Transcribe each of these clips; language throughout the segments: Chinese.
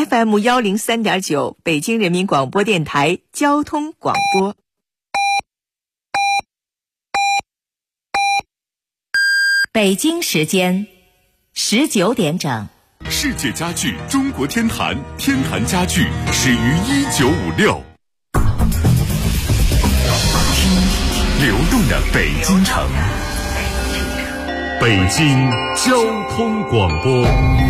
FM103.9 北京人民广播电台交通广播。北京时间19点整。 世界家具中国天坛，天坛家具始于1956。听流动的北京城，北京交通广播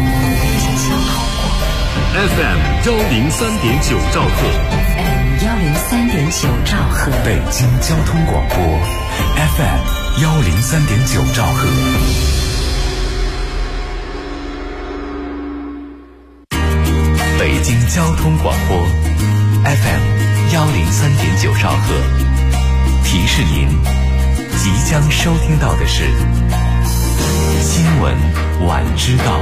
FM103.9兆赫 ，103.9兆赫， 北京交通广播 FM103.9兆赫。北京交通广播 FM103.9兆赫，提示您即将收听到的是新闻晚知道。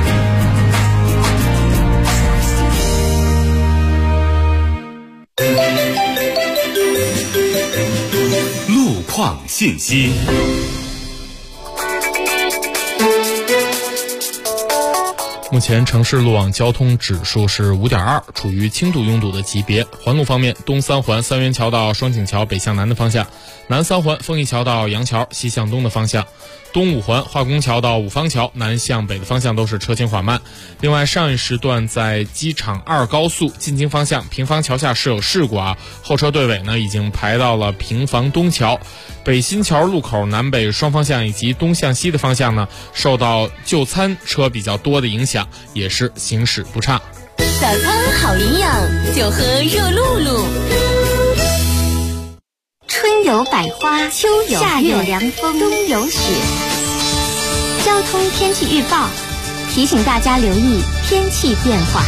路况信息。 目前城市路网交通指数是 5.2， 处于轻度拥堵的级别。环路方面，东三环三元桥到双井桥北向南的方向，南三环丰益桥到杨桥西向东的方向，东五环化工桥到五方桥南向北的方向都是车行缓慢。另外，上一时段在机场2高速进京方向平房桥下是有事故啊，后车队尾呢已经排到了平房东桥。北新桥路口南北双方向以及东向西的方向呢，受到就餐车比较多的影响，也是行驶不畅。 早餐好营养，就喝热露露。春有百花，秋有夏有凉风，冬有雪。交通天气预报提醒大家留意天气变化。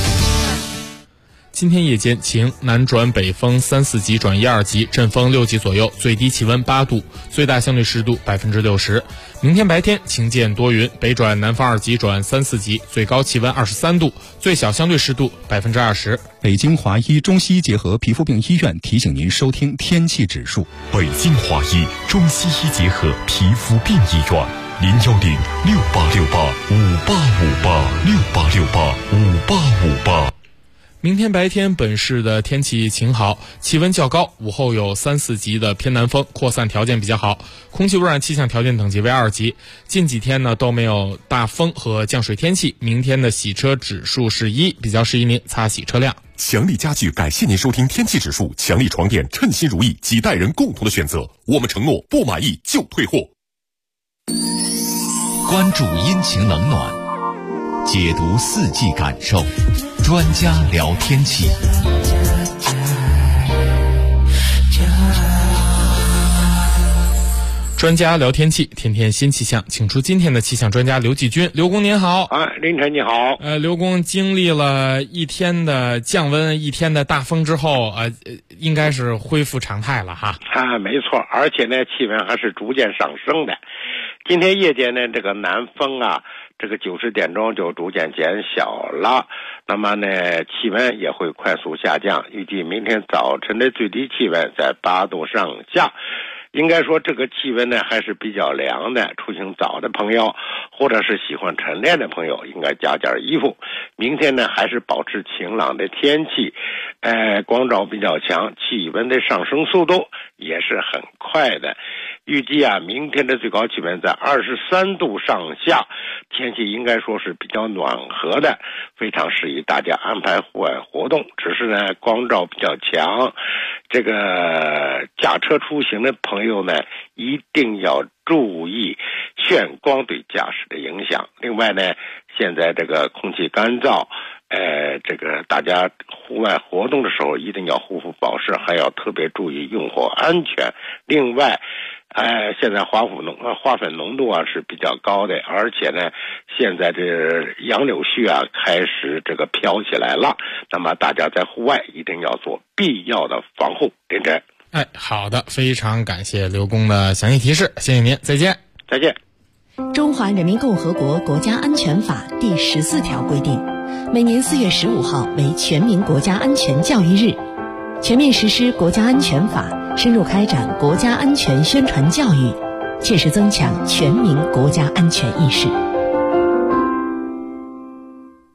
今天夜间晴，南转北风3、4级转1、2级，阵风6级左右，最低气温8度，最大相对湿度60%。明天白天晴间多云，北转南风2级转3、4级，最高气温23度，最小相对湿度20%。 北京华医中西医结合皮肤病医院提醒您收听天气指数。 北京华医中西医结合皮肤病医院，010-6868-5858，6868-5858。 明天白天本市的天气晴好，气温较高，午后有3、4级的偏南风，扩散条件比较好，空气污染气象条件等级为2级。近几天呢都没有大风和降水天气，明天的洗车指数是1，比较适宜您擦洗车辆。 强力家具感谢您收听天气指数，强力床垫称心如意，几代人共同的选择，我们承诺不满意就退货。 关注阴晴冷暖，解读四季感受，专家聊天气。 专家聊天气，天天新气象，请出今天的气象专家刘继军。刘工您好。 凌晨你好。 刘工经历了一天的降温，一天的大风之后，应该是恢复常态了哈。 没错，而且呢，气温还是逐渐上升的。今天夜间呢，这个南风啊，这个90点钟就逐渐减小了，那么呢，气温也会快速下降，预计明天早晨的最低气温在8度上下。应该说这个气温呢还是比较凉的，出行早的朋友或者是喜欢晨练的朋友应该加件衣服。明天呢还是保持晴朗的天气，光照比较强，气温的上升速度也是很快的。预计啊，明天的最高气温在23度上下，天气应该说是比较暖和的，非常适宜大家安排户外活动。只是呢，光照比较强，这个驾车出行的朋友呢，一定要注意眩光对驾驶的影响。另外呢，现在这个空气干燥，这个大家户外活动的时候一定要护肤保湿，还要特别注意用火安全。另外现在花粉浓度啊是比较高的，而且呢，现在这杨柳絮啊开始这个飘起来了，那么大家在户外一定要做必要的防护。林真， 好的，非常感谢刘工的详细提示，谢谢您，再见。 再见。 中华人民共和国国家安全法第14条规定，每年4月15号为全民国家安全教育日，全面实施国家安全法，深入开展国家安全宣传教育，切实增强全民国家安全意识。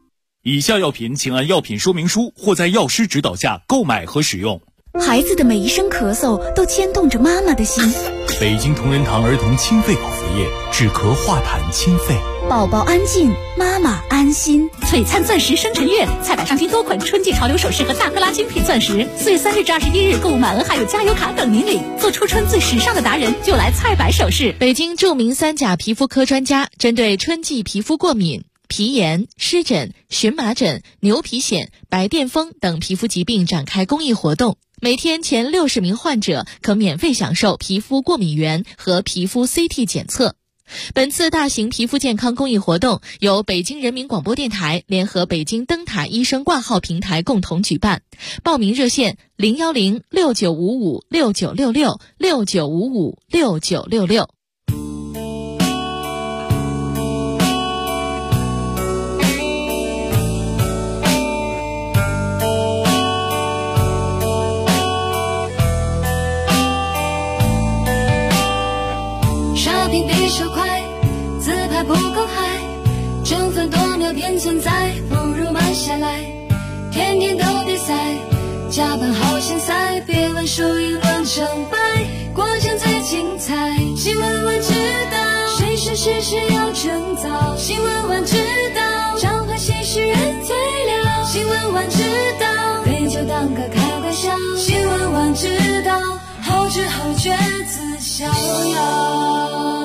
以下药品请按药品说明书或在药师指导下购买和使用。 孩子的每一声咳嗽都牵动着妈妈的心。 北京同仁堂儿童清肺口服液，止咳化痰清肺。 宝宝安静，妈妈安心。 璀璨钻石生辰月，菜百上新多款春季潮流首饰和大克拉精品钻石。4月3日至21日购物满额还有加油卡等您领。做初春最时尚的达人，就来菜百首饰。 北京著名3甲皮肤科专家针对春季皮肤过敏、皮炎、湿疹、荨麻疹、牛皮癣、白癜风等皮肤疾病展开公益活动。每天前60名患者可免费享受皮肤过敏原和皮肤 CT 检测。本次大型皮肤健康公益活动由北京人民广播电台联合北京灯塔医生挂号平台共同举办。报名热线0106955696669556966。 不够嗨，争分夺秒便存在，不如慢下来。天天都比赛，加班好像赛，别问输赢论成败，过程最精彩。新闻晚知道，谁是事实要征造。新闻晚知道，召唤新诗人最了。新闻晚知道，杯酒当歌开玩笑。新闻晚知道，后知后觉自逍遥。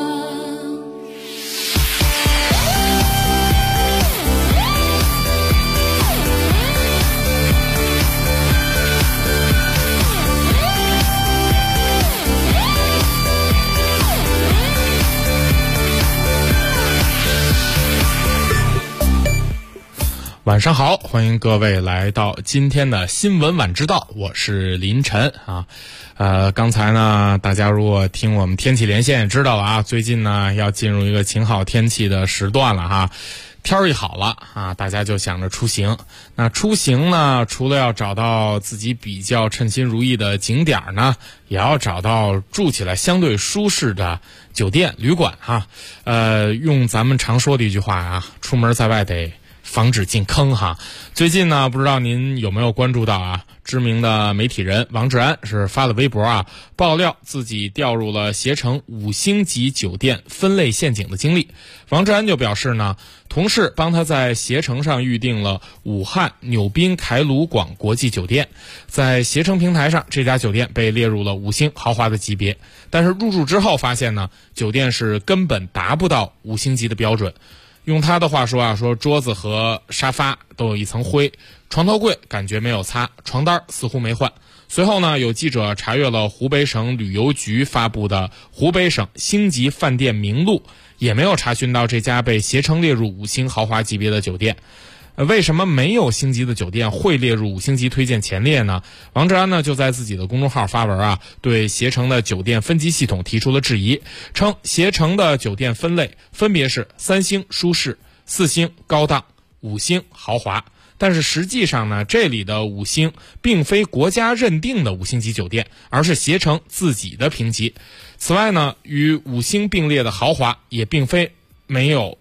晚上好，欢迎各位来到今天的新闻晚知道，我是林晨啊。刚才呢，大家如果听我们天气连线也知道了啊，最近呢要进入一个晴好天气的时段了哈。天儿一好了啊，大家就想着出行。那出行呢，除了要找到自己比较称心如意的景点呢，也要找到住起来相对舒适的酒店、旅馆哈。用咱们常说的一句话啊，出门在外得防止进坑哈。最近呢，不知道您有没有关注到啊？知名的媒体人王志安是发了微博啊，爆料自己掉入了携程5星级酒店分类陷阱的经历。王志安就表示呢，同事帮他在携程上预订了武汉纽宾凯鲁广国际酒店，在携程平台上，这家酒店被列入了5星豪华的级别，但是入住之后发现呢，酒店是根本达不到5星级的标准。用他的话说啊，说桌子和沙发都有一层灰，床头柜感觉没有擦，床单似乎没换。随后呢，有记者查阅了湖北省旅游局发布的湖北省星级饭店名录，也没有查询到这家被携程列入5星豪华级别的酒店。为什么没有星级的酒店会列入5星级推荐前列呢？王志安呢就在自己的公众号发文啊，对携程的酒店分级系统提出了质疑，称携程的酒店分类分别是3星舒适、4星高档、5星豪华。但是实际上呢，这里的5星并非国家认定的5星级酒店，而是携程自己的评级。此外呢，与5星并列的豪华也并没有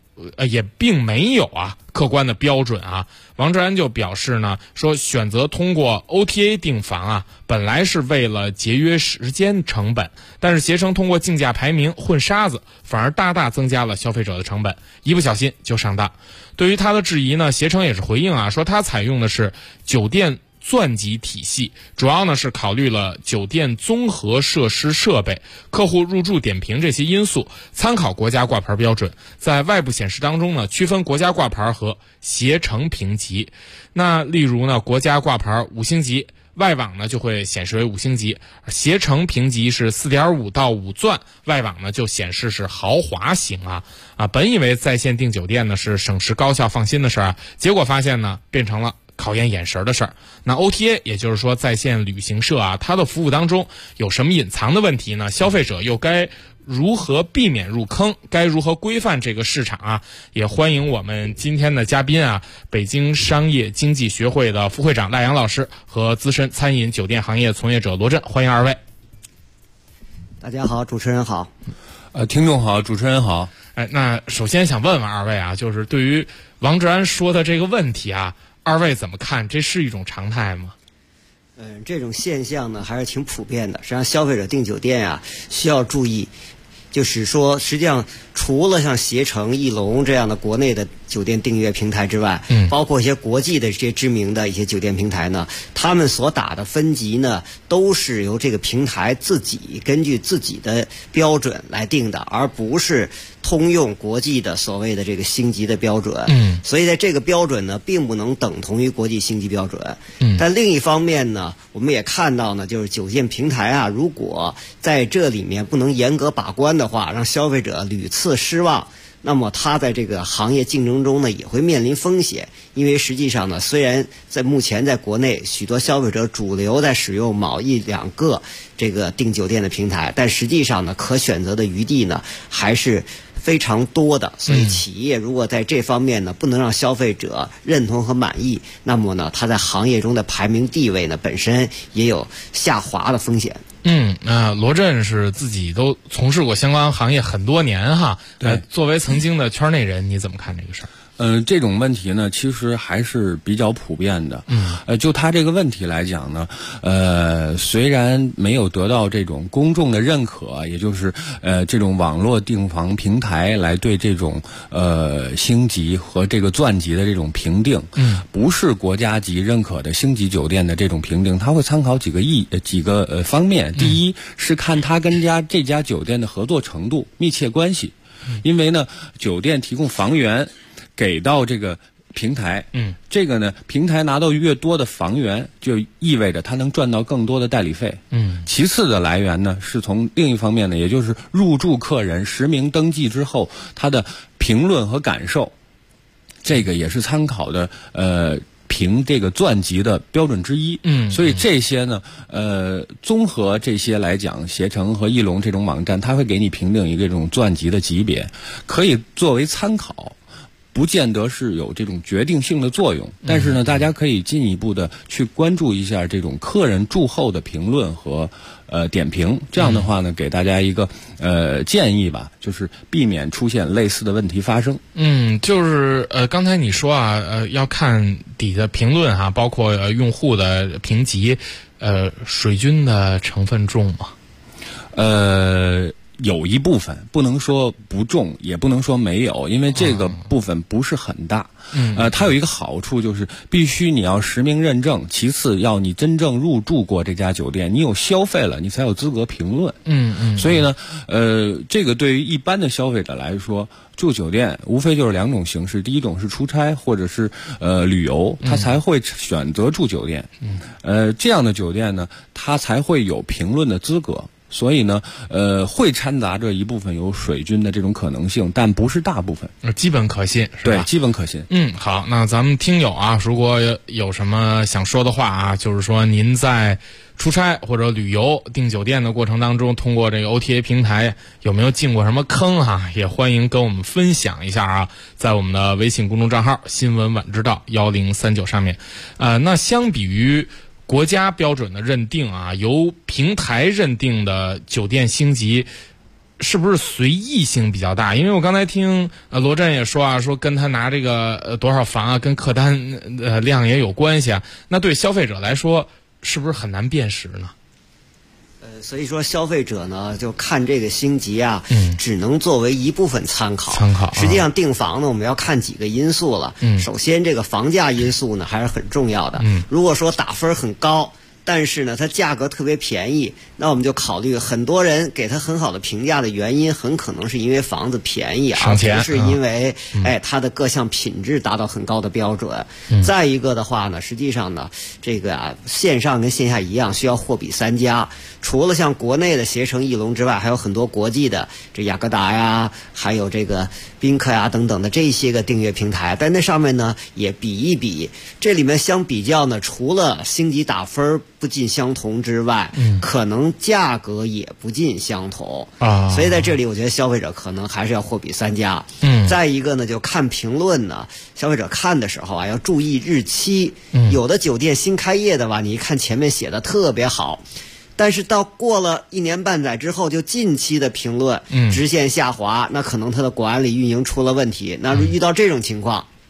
客观的标准啊。王志安就表示呢，说选择通过 OTA 订房啊，本来是为了节约时间成本，但是携程通过竞价排名混沙子，反而大大增加了消费者的成本，一不小心就上当。对于他的质疑呢，携程也是回应啊，说他采用的是酒店钻级体系，主要呢是考虑了酒店综合设施设备、客户入住点评这些因素，参考国家挂牌标准，在外部显示当中呢区分国家挂牌和携程评级。那例如呢，国家挂牌5星级，外网呢就会显示为5星级，携程评级是 4.5 到5钻，外网呢就显示是豪华型啊。本以为在线订酒店呢是省时高效放心的事儿，结果发现呢变成了考验眼神的事儿。那 OTA 也就是说在线旅行社啊，它的服务当中有什么隐藏的问题呢？消费者又该如何避免入坑？该如何规范这个市场啊？也欢迎我们今天的嘉宾啊，北京商业经济学会的副会长赖阳老师和资深餐饮酒店行业从业者罗振，欢迎二位。 大家好，主持人好。 听众好，主持人好。 那首先想问问二位啊，就是对于王志安说的这个问题啊，二位怎么看？这是一种常态吗？ 这种现象呢还是挺普遍的。实际上，消费者订酒店啊需要注意，就是说，实际上除了像携程、艺龙这样的国内的酒店订阅平台之外，包括一些国际的这些知名的一些酒店平台呢，他们所打的分级呢，都是由这个平台自己根据自己的标准来定的，而不是通用国际的所谓的这个星级的标准。所以在这个标准呢，并不能等同于国际星级标准。但另一方面呢，我们也看到呢，就是酒店平台啊，如果在这里面不能严格把关的话，让消费者屡次失望，那么他在这个行业竞争中呢也会面临风险。因为实际上呢，虽然在目前在国内许多消费者主流在使用某一两个这个订酒店的平台，但实际上呢，可选择的余地呢还是非常多的。所以企业如果在这方面呢不能让消费者认同和满意，那么呢它在行业中的排名地位呢本身也有下滑的风险。 罗振是自己都从事过相关行业很多年哈。作为曾经的圈内人，你怎么看这个事儿？ 这种问题呢，其实还是比较普遍的。就他这个问题来讲呢，虽然没有得到这种公众的认可，也就是这种网络订房平台来对这种星级和这个钻级的这种评定，不是国家级认可的星级酒店的这种评定，他会参考几个方面。第一是看他跟这家酒店的合作程度、密切关系，因为呢，酒店提供房源给到这个平台，这个呢，平台拿到越多的房源，就意味着他能赚到更多的代理费。其次的来源呢，是从另一方面呢，也就是入住客人实名登记之后，他的评论和感受，这个也是参考的评这个钻级的标准之一。所以这些呢，综合这些来讲，携程和艺龙这种网站，它会给你评定一个这种钻级的级别，可以作为参考。不见得是有这种决定性的作用，但是呢，大家可以进一步的去关注一下这种客人住后的评论和点评，这样的话呢，给大家一个建议吧，就是避免出现类似的问题发生。 就是刚才你说啊，要看底下评论哈，包括用户的评级，水军的成分重吗？ 有一部分，不能说不重，也不能说没有，因为这个部分不是很大。它有一个好处，就是必须你要实名认证，其次要你真正入住过这家酒店，你有消费了，你才有资格评论。所以呢，这个对于一般的消费者来说，住酒店无非就是两种形式，第一种是出差或者是旅游，他才会选择住酒店。这样的酒店呢，他才会有评论的资格。所以呢，会掺杂着一部分有水军的这种可能性，但不是大部分， 基本可信，是吧？ 对，基本可信。 好，那咱们听友啊，如果有什么想说的话啊，就是说您在出差或者旅游订酒店的过程当中，通过这个 OTA 平台有没有进过什么坑啊？也欢迎跟我们分享一下啊，在我们的微信公众账号新闻晚知道1039上面。那相比于国家标准的认定啊，由平台认定的酒店星级，是不是随意性比较大？因为我刚才听罗振也说啊，说跟他拿这个多少房啊，跟客单量也有关系啊。那对消费者来说，是不是很难辨识呢？ 所以说消费者呢，就看这个星级啊，只能作为一部分参考。实际上订房呢，我们要看几个因素了。首先这个房价因素呢还是很重要的。如果说打分很高，但是呢它价格特别便宜，那我们就考虑很多人给它很好的评价的原因，很可能是因为房子便宜，而不是因为它的各项品质达到很高的标准。再一个的话呢，实际上呢这个线上跟线下一样，需要货比三家。除了像国内的携程、艺龙之外，还有很多国际的，这雅各达呀，还有这个宾客呀等等的这些个订阅平台，在那上面呢也比一比。这里面相比较呢，除了星级打分不尽相同之外，可能价格也不尽相同啊。所以在这里，我觉得消费者可能还是要货比三家。再一个呢，就看评论呢，消费者看的时候啊，要注意日期。有的酒店新开业的吧，你一看前面写的特别好。但是到过了1年半载之后，就近期的评论直线下滑，那可能它的管理运营出了问题。那遇到这种情况，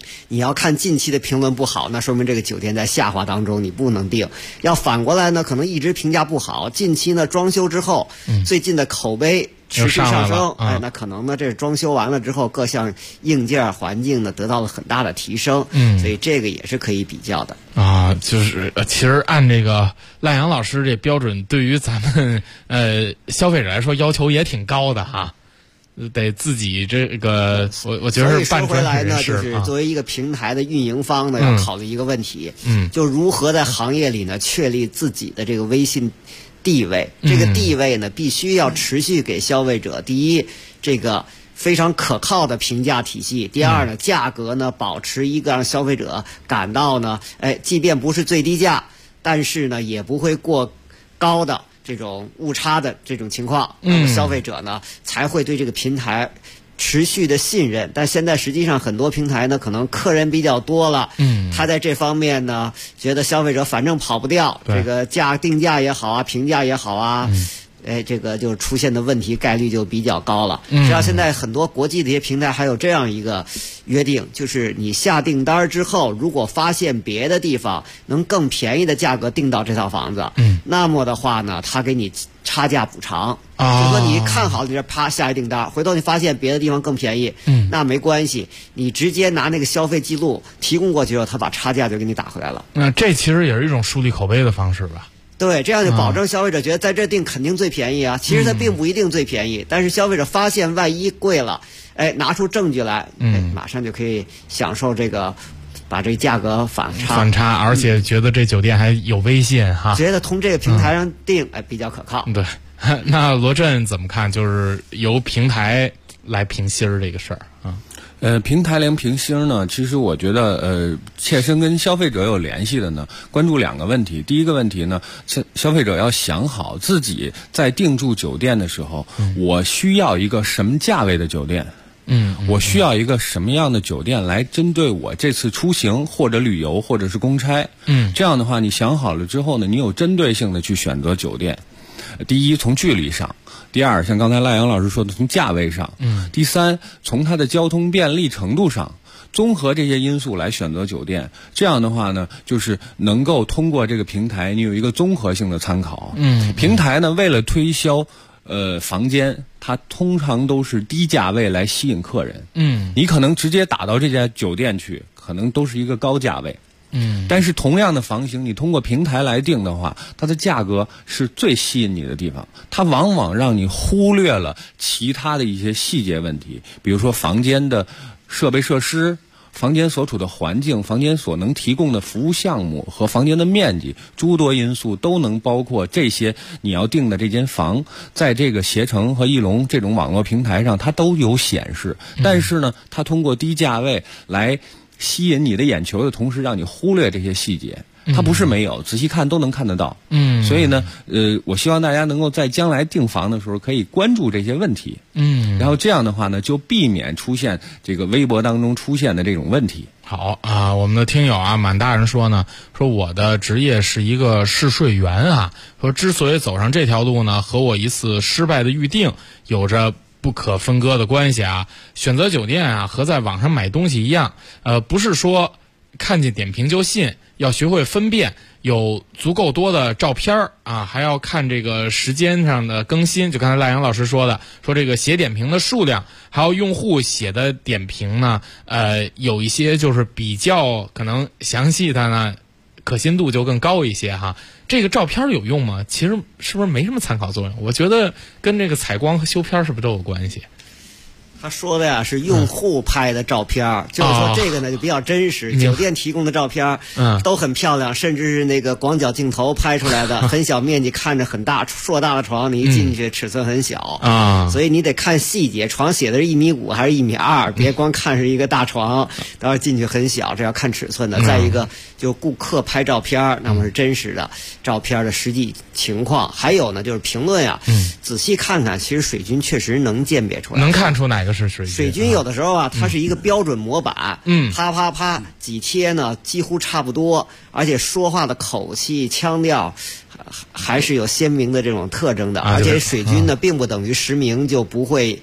你要看近期的评论不好，那说明这个酒店在下滑当中，你不能订。要反过来呢，可能一直评价不好，近期呢装修之后，最近的口碑持续上升，那可能呢，这装修完了之后，各项硬件环境呢得到了很大的提升，所以这个也是可以比较的啊。就是其实按这个赖阳老师这标准，对于咱们消费者来说要求也挺高的哈。得自己这个，我觉得是办专业人士。 所以说回来呢，就是作为一个平台的运营方呢，要考虑一个问题，就如何在行业里呢确立自己的这个微信地位。这个地位呢，必须要持续给消费者，第一，这个非常可靠的评价体系；第二呢，价格呢保持一个让消费者感到呢，即便不是最低价，但是呢也不会过高的这种误差的这种情况，那么消费者呢才会对这个平台持续的信任。但现在实际上很多平台呢，可能客人比较多了，他在这方面呢觉得消费者反正跑不掉，这个定价也好啊，评价也好啊，这个就出现的问题概率就比较高了。实际上现在很多国际的一些平台还有这样一个约定，就是你下订单之后，如果发现别的地方能更便宜的价格订到这套房子，那么的话呢，他给你差价补偿。就说你看好你这啪下一订单，回头你发现别的地方更便宜，那没关系，你直接拿那个消费记录提供过去之后，他把差价就给你打回来了。 那这其实也是一种树立口碑的方式吧。 对，这样就保证消费者觉得在这订肯定最便宜啊。其实它并不一定最便宜，但是消费者发现万一贵了，拿出证据来，马上就可以享受这个把这价格反差， 而且觉得这酒店还有微信哈， 觉得从这个平台上订比较可靠。 对，那罗振怎么看？就是由平台来评星这个事儿啊。 平台零评星呢，其实我觉得切身跟消费者有联系的呢，关注两个问题。第一个问题呢，消费者要想好自己在订住酒店的时候，我需要一个什么价位的酒店。我需要一个什么样的酒店来针对我这次出行或者旅游或者是公差。这样的话你想好了之后呢，你有针对性的去选择酒店。第一，从距离上；第二，像刚才赖阳老师说的，从价位上；第三，从它的交通便利程度上。综合这些因素来选择酒店，这样的话呢，就是能够通过这个平台，你有一个综合性的参考。平台呢，为了推销房间，它通常都是低价位来吸引客人。你可能直接打到这家酒店去，可能都是一个高价位。但是同样的房型，你通过平台来定的话，它的价格是最吸引你的地方，它往往让你忽略了其他的一些细节问题，比如说房间的设备设施、房间所处的环境、房间所能提供的服务项目和房间的面积，诸多因素都能包括这些你要订的这间房，在这个携程和艺龙这种网络平台上它都有显示。但是呢，它通过低价位来吸引你的眼球的同时，让你忽略这些细节。它不是没有，仔细看都能看得到。所以呢，我希望大家能够在将来订房的时候可以关注这些问题。然后这样的话呢，就避免出现这个微博当中出现的这种问题。 好啊，我们的听友啊，满大人说呢，说我的职业是一个试睡员啊，说之所以走上这条路呢，和我一次失败的预定有着不可分割的关系啊。选择酒店啊，和在网上买东西一样，不是说看见点评就信，要学会分辨，有足够多的照片啊，还要看这个时间上的更新。就刚才赖阳老师说的，说这个写点评的数量，还有用户写的点评呢，有一些就是比较可能详细的呢，可信度就更高一些哈。这个照片有用吗？其实是不是没什么参考作用？我觉得跟这个采光和修片是不是都有关系？ 他说的呀是用户拍的照片，就是说这个呢就比较真实。酒店提供的照片都很漂亮，甚至是那个广角镜头拍出来的，很小面积，看着很大，硕大的床，你一进去尺寸很小所以你得看细节，床写的是1.5米还是1.2米，别光看是一个大床，到时候进去很小，这要看尺寸的。再一个，就顾客拍照片，那么是真实的照片的实际情况。还有呢，就是评论呀，仔细看看，其实水军确实能鉴别出来， 能看出哪个是水军。有的时候啊，它是一个标准模板，啪啪啪几贴呢，几乎差不多，而且说话的口气、腔调还是有鲜明的这种特征的。而且水军呢，并不等于实名就不会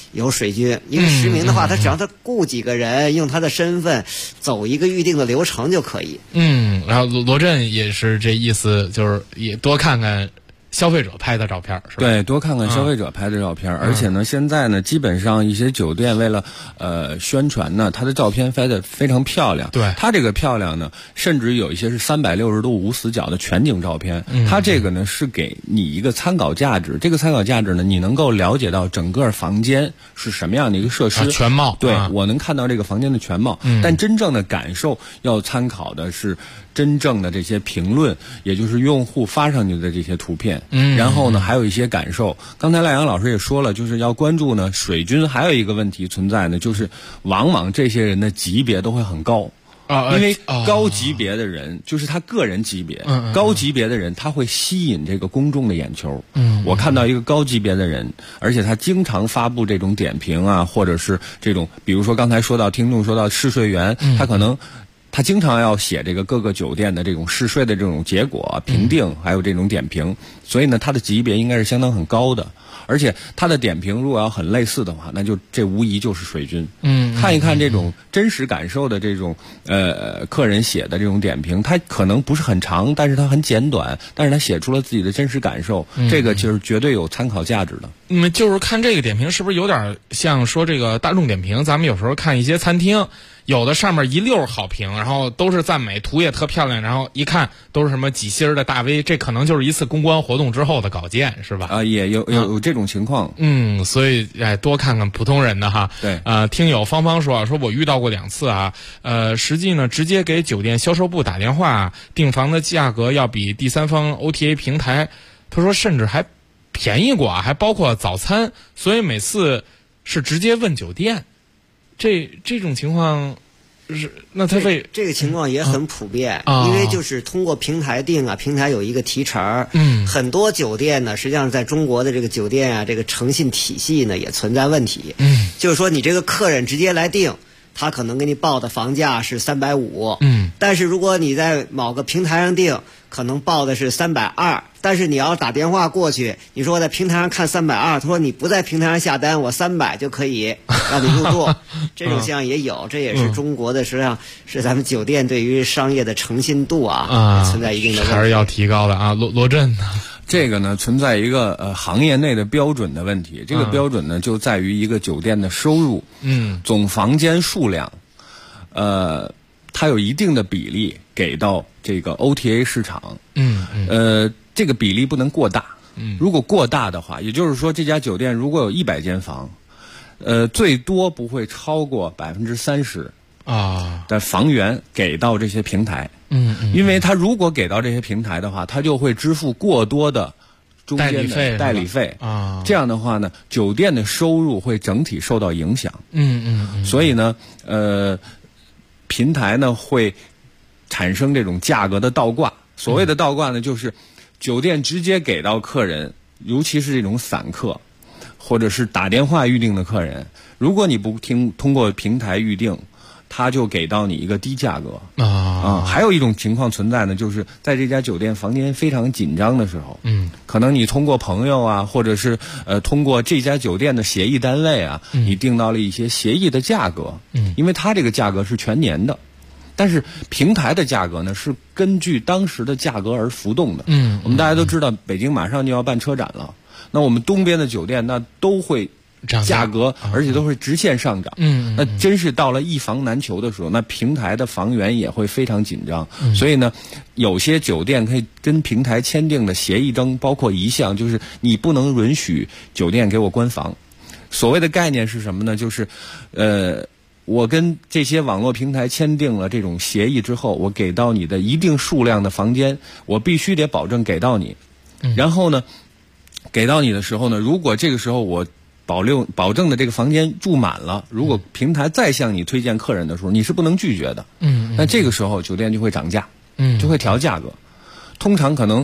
有水军。一个实名的话，他只要他雇几个人，用他的身份走一个预定的流程就可以。 然后罗振也是这意思，就是也多看看消费者拍的照片，是吧？ 对，多看看消费者拍的照片，而且呢，现在呢，基本上一些酒店为了宣传呢，它的照片拍的非常漂亮。 对， 它这个漂亮呢，甚至有一些是360度无死角的全景照片。它这个呢是给你一个参考价值，这个参考价值呢，你能够了解到整个房间是什么样的一个设施全貌。 对，我能看到这个房间的全貌，但真正的感受要参考的是真正的这些评论，也就是用户发上去的这些图片。然后呢，还有一些感受。刚才赖阳老师也说了，就是要关注呢水军，还有一个问题存在呢，就是往往这些人的级别都会很高。因为高级别的人就是他个人级别，高级别的人他会吸引这个公众的眼球。我看到一个高级别的人，而且他经常发布这种点评啊，或者是这种，比如说刚才说到听众说到试睡员，他经常要写这个各个酒店的这种试睡的这种结果评定，还有这种点评，所以呢，他的级别应该是相当很高的。而且他的点评如果要很类似的话，那就这无疑就是水军。看一看这种真实感受的这种客人写的这种点评，他可能不是很长，但是他很简短，但是他写出了自己的真实感受，这个就是绝对有参考价值的。 就是看这个点评是不是有点像说这个大众点评，咱们有时候看一些餐厅，有的上面一溜好评，然后都是赞美，图也特漂亮，然后一看都是什么几星的大 V， 这可能就是一次公关活动之后的稿件，是吧？ 也有这种情况。 所以多看看普通人的哈。 对。 听友芳芳说我遇到过2次啊，实际呢直接给酒店销售部打电话订房的价格要比第三方 OTA 平台，他说甚至还便宜过，还包括早餐，所以每次是直接问酒店。这种情况是那他这个情况也很普遍，因为就是通过平台订平台有一个提成。很多酒店呢，实际上在中国的这个酒店这个诚信体系呢也存在问题。就是说你这个客人直接来订，他可能给你报的房价是350，但是如果你在某个平台上订，可能报的是320，但是你要打电话过去，你说我在平台上看320，他说你不在平台上下单，我300就可以让你入住。这种现象也有，这也是中国的，实际上是咱们酒店对于商业的诚信度存在一定的问题， 还是要提高的啊。罗振呢？ 这个呢存在一个行业内的标准的问题，这个标准呢就在于一个酒店的收入，总房间数量，它有一定的比例给到这个 OTA 市场，这个比例不能过大，如果过大的话，也就是说这家酒店如果有100间房，最多不会超过30%的房源给到这些平台，因为他如果给到这些平台的话，他就会支付过多的中间的代理费这样的话呢，酒店的收入会整体受到影响。所以呢，平台呢会产生这种价格的倒挂。所谓的倒挂呢，就是酒店直接给到客人，尤其是这种散客或者是打电话预订的客人，如果你不通过平台预订，他就给到你一个低价格还有一种情况存在呢，就是在这家酒店房间非常紧张的时候，可能你通过朋友或者是通过这家酒店的协议单位你订到了一些协议的价格，因为它这个价格是全年的，但是平台的价格呢是根据当时的价格而浮动的。我们大家都知道，北京马上就要办车展了，那我们东边的酒店那都会价格，而且都会直线上涨。那真是到了一房难求的时候，那平台的房源也会非常紧张。所以呢，有些酒店可以跟平台签订的协议中包括一项，就是你不能允许酒店给我关房。所谓的概念是什么呢？就是我跟这些网络平台签订了这种协议之后，我给到你的一定数量的房间，我必须得保证给到你。然后呢，给到你的时候呢，如果这个时候我保证的这个房间住满了，如果平台再向你推荐客人的时候，你是不能拒绝的。那这个时候酒店就会涨价，就会调价格。通常可能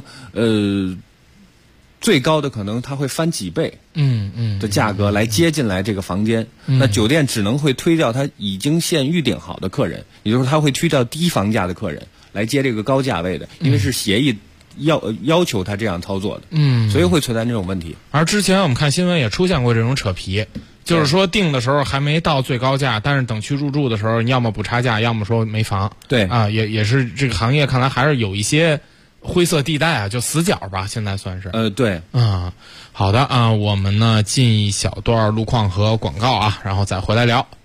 最高的可能它会翻几倍的价格来接进来这个房间。那酒店只能会推掉他已经现预订好的客人，也就是他会推掉低房价的客人来接这个高价位的，因为是协议要求他这样操作的，所以会存在这种问题。 而之前我们看新闻也出现过这种扯皮， 就是说定的时候还没到最高价，但是等去入住的时候，你要么补差价，要么说没房。 对啊，也是这个行业看来还是有一些灰色地带啊，就死角吧，现在算是。 对。 好的啊，我们呢进一小段路况和广告啊，然后再回来聊。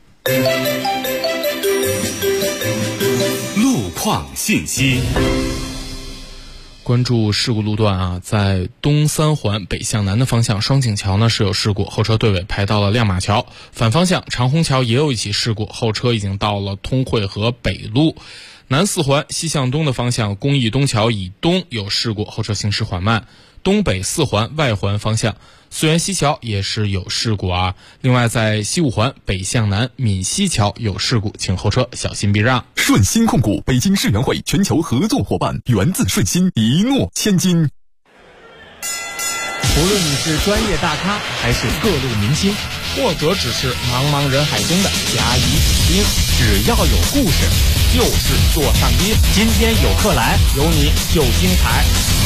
路况信息。 关注事故路段啊，在东三环北向南的方向双井桥呢是有事故，后车队尾排到了亮马桥，反方向长虹桥也有一起事故，后车已经到了通惠河北路。南四环西向东的方向公益东桥以东有事故，后车行驶缓慢。东北四环外环方向泗源西桥也是有事故啊。另外在西五环北向南闽西桥有事故，请后车小心避让。 顺心控股北京世园会全球合作伙伴，源自顺心，一诺千金。 无论你是专业大咖还是各路明星，或者只是茫茫人海中的甲乙丙丁，只要有故事就是座上宾。今天有客来，有你就精彩。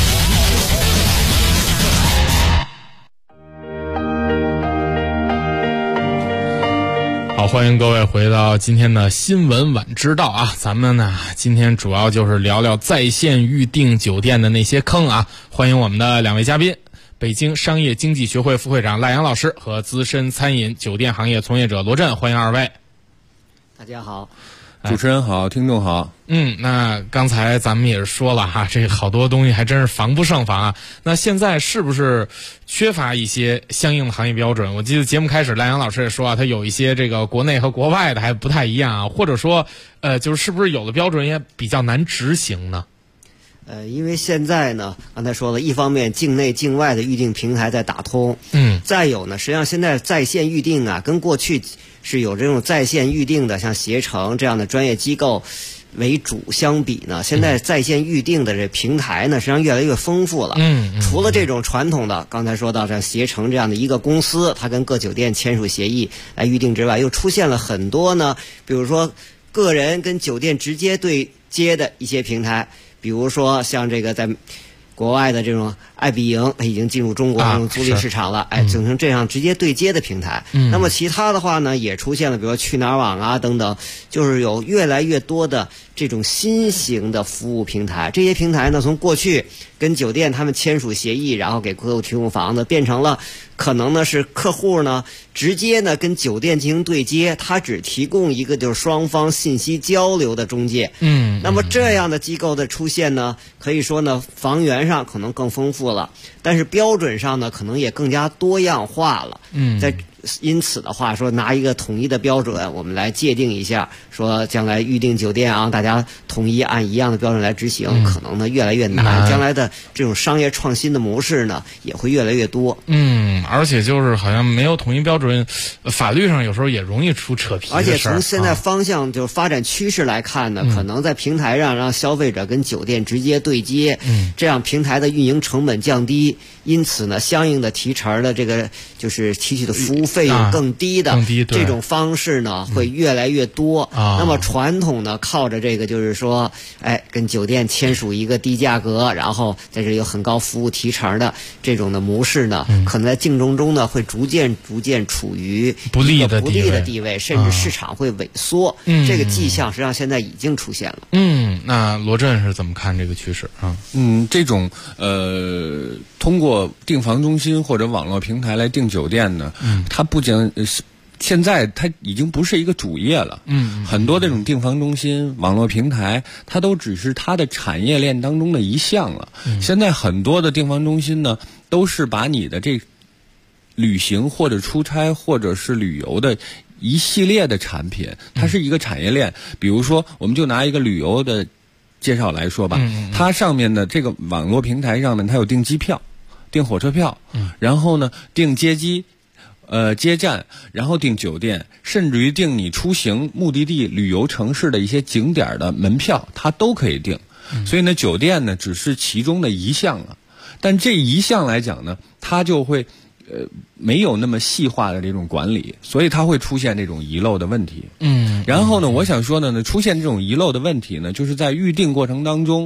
好，欢迎各位回到今天的新闻晚知道啊！咱们呢今天主要就是聊聊在线预订酒店的那些坑啊。欢迎我们的两位嘉宾，北京商业经济学会副会长赖阳老师和资深餐饮酒店行业从业者罗振，欢迎二位。 大家好。 主持人好，听众好。 那刚才咱们也是说了哈，这好多东西还真是防不胜防啊。那现在是不是缺乏一些相应的行业标准？我记得节目开始赖阳老师也说啊，他有一些这个国内和国外的还不太一样啊，或者说就是不是有的标准也比较难执行呢？ 因为现在呢，刚才说了，一方面境内境外的预订平台在打通，再有呢，实际上现在在线预订啊，跟过去是有这种在线预订的，像携程这样的专业机构为主相比呢，现在在线预订的这平台呢，实际上越来越丰富了。除了这种传统的，刚才说到像携程这样的一个公司，它跟各酒店签署协议来预订之外，又出现了很多呢，比如说个人跟酒店直接对接的一些平台。比如说像这个在国外的这种爱彼迎已经进入中国这种租赁市场了，形成这样直接对接的平台。那么其他的话呢，也出现了，比如说去哪儿网啊等等，就是有越来越多的这种新型的服务平台。这些平台呢，从过去跟酒店他们签署协议，然后给客户提供房子，变成了可能呢是客户呢直接呢跟酒店进行对接，他只提供一个就是双方信息交流的中介。那么这样的机构的出现呢，可以说呢房源上可能更丰富了，但是标准上呢可能也更加多样化了。因此的话说，拿一个统一的标准我们来界定一下，说将来预订酒店啊，大家统一按一样的标准来执行，可能呢越来越难。将来的这种商业创新的模式呢也会越来越多。 而且就是好像没有统一标准，法律上有时候也容易出扯皮的事。 而且从现在方向就是发展趋势来看呢，可能在平台上让消费者跟酒店直接对接，这样平台的运营成本降低，因此呢相应的提成的这个就是提取的服务费用更低的这种方式呢会越来越多。那么传统呢靠着这个就是说跟酒店签署一个低价格，然后在这有很高服务提成的这种的模式呢，可能在竞争中呢会逐渐处于不利的地位，甚至市场会萎缩。这个迹象实际上现在已经出现了。 那罗振是怎么看这个趋势啊？ 这种通过订房中心或者网络平台来订酒店呢，它不仅现在它已经不是一个主业了。很多这种订房中心、网络平台，它都只是它的产业链当中的一项了。现在很多的订房中心呢，都是把你的这旅行或者出差或者是旅游的一系列的产品，它是一个产业链。比如说，我们就拿一个旅游的介绍来说吧，它上面的这个网络平台上面，它有订机票、订火车票，然后呢订接机。接站，然后订酒店，甚至于订你出行目的地旅游城市的一些景点的门票，它都可以订。所以呢，酒店呢只是其中的一项了。但这一项来讲呢，它就会没有那么细化的这种管理，所以它会出现这种遗漏的问题。然后呢，我想说的呢，出现这种遗漏的问题呢，就是在预订过程当中，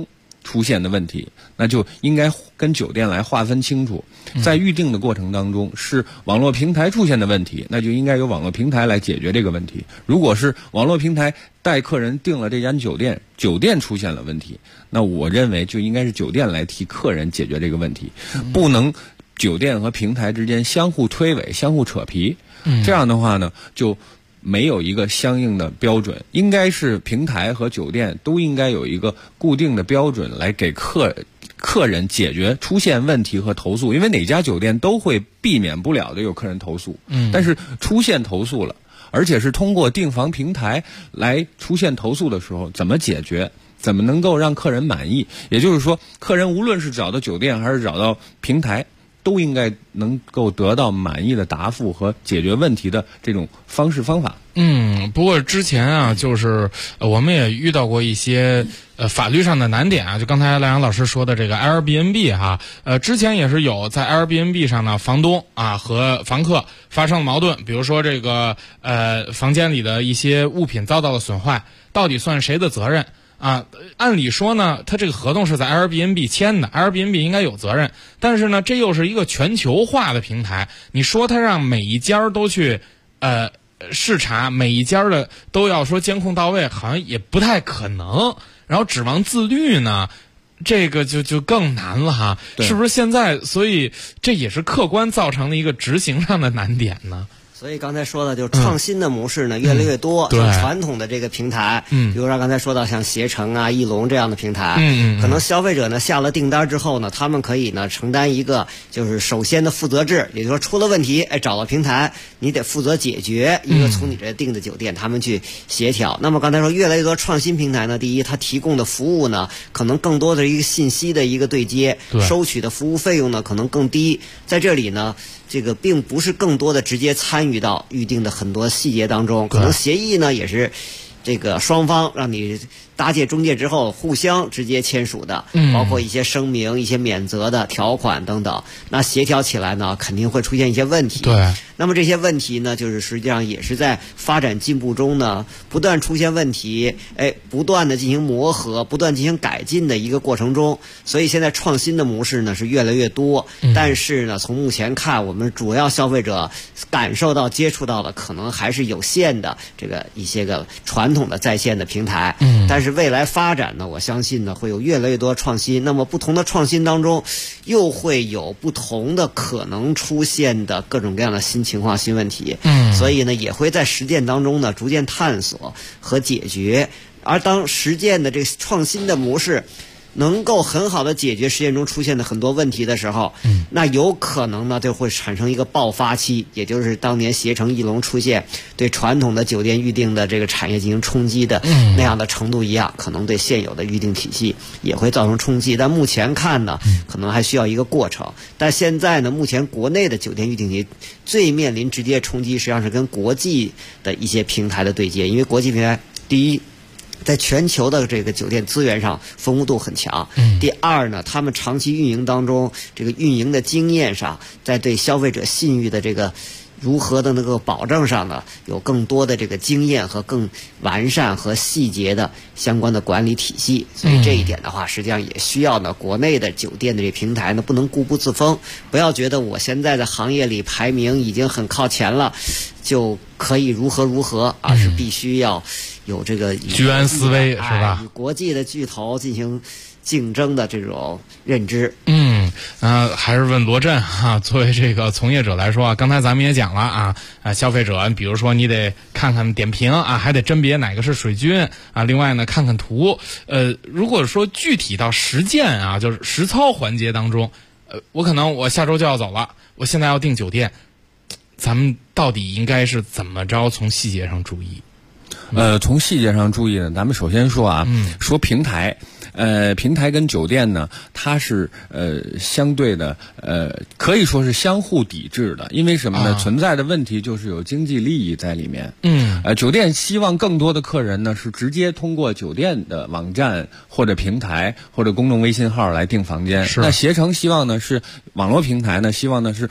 出现的问题，那就应该跟酒店来划分清楚。在预订的过程当中，是网络平台出现的问题，那就应该由网络平台来解决这个问题。如果是网络平台带客人订了这家酒店，酒店出现了问题，那我认为就应该是酒店来替客人解决这个问题，不能酒店和平台之间相互推诿、相互扯皮。这样的话呢，就没有一个相应的标准，应该是平台和酒店都应该有一个固定的标准来给客人解决出现问题和投诉，因为哪家酒店都会避免不了的有客人投诉。但是出现投诉了，而且是通过订房平台来出现投诉的时候，怎么解决？怎么能够让客人满意？也就是说，客人无论是找到酒店还是找到平台，都应该能够得到满意的答复和解决问题的这种方式方法。 不过之前啊，就是我们也遇到过一些法律上的难点啊，就刚才赖阳老师说的这个 Airbnb 哈，之前也是有在 Airbnb 上呢，房东啊和房客发生了矛盾，比如说这个房间里的一些物品遭到了损坏，到底算谁的责任？按理说呢，他这个合同是在 Airbnb 签的 ，Airbnb 应该有责任。但是呢，这又是一个全球化的平台，你说他让每一家都去视察，每一家的都要说监控到位，好像也不太可能。然后指望自律呢，这个就更难了哈。是不是现在？所以这也是客观造成了一个执行上的难点呢？ 所以刚才说的，就是创新的模式呢越来越多。像传统的这个平台，比如说刚才说到像携程啊、翼龙这样的平台，可能消费者呢下了订单之后呢，他们可以呢承担一个就是首先的负责制，也就是说出了问题，找到平台，你得负责解决，一个从你这订的酒店他们去协调。那么刚才说越来越多创新平台呢，第一，它提供的服务呢可能更多的一个信息的一个对接，收取的服务费用呢可能更低，在这里呢。这个并不是更多的直接参与到预定的很多细节当中，可能协议呢也是这个双方让你搭建中介之后互相直接签署的，包括一些声明、一些免责的条款等等。那协调起来呢，肯定会出现一些问题。 对。 那么这些问题呢，就是实际上也是在发展进步中呢，不断出现问题，不断的进行磨合，不断进行改进的一个过程中。所以现在创新的模式呢是越来越多，但是呢，从目前看，我们主要消费者感受到、接触到的可能还是有限的这个一些个传统的在线的平台。但是未来发展呢，我相信呢会有越来越多创新。那么不同的创新当中，又会有不同的可能出现的各种各样的新情况、新问题。所以呢，也会在实践当中呢逐渐探索和解决。而当实践的这个创新的模式能够很好的解决实践中出现的很多问题的时候，那有可能呢就会产生一个爆发期，也就是当年携程、翼龙出现对传统的酒店预订的这个产业进行冲击的那样的程度一样，可能对现有的预订体系也会造成冲击。但目前看呢，可能还需要一个过程。但现在呢，目前国内的酒店预订体最面临直接冲击，实际上是跟国际的一些平台的对接，因为国际平台第一，在全球的这个酒店资源上丰富度很强。第二呢，他们长期运营当中，这个运营的经验上，在对消费者信誉的这个如何的那个保证上呢，有更多的这个经验和更完善和细节的相关的管理体系。所以这一点的话，实际上也需要呢国内的酒店的这平台呢不能固步自封，不要觉得我现在在行业里排名已经很靠前了，就可以如何，而是必须要有这个居安思危，是吧？ 与国际的巨头进行竞争的这种认知。 还是问罗振哈，作为这个从业者来说啊，刚才咱们也讲了啊，消费者，比如说你得看看点评啊，还得甄别哪个是水军啊，另外呢看看图。如果说具体到实践啊，就是实操环节当中，我下周就要走了，我现在要订酒店，咱们到底应该是怎么着从细节上注意？ 从细节上注意呢，咱们首先说说平台。平台跟酒店呢，它是相对的可以说是相互抵制的。因为什么呢？存在的问题就是有经济利益在里面。酒店希望更多的客人呢是直接通过酒店的网站或者平台或者公众微信号来订房间。那携程希望呢是网络平台呢希望呢是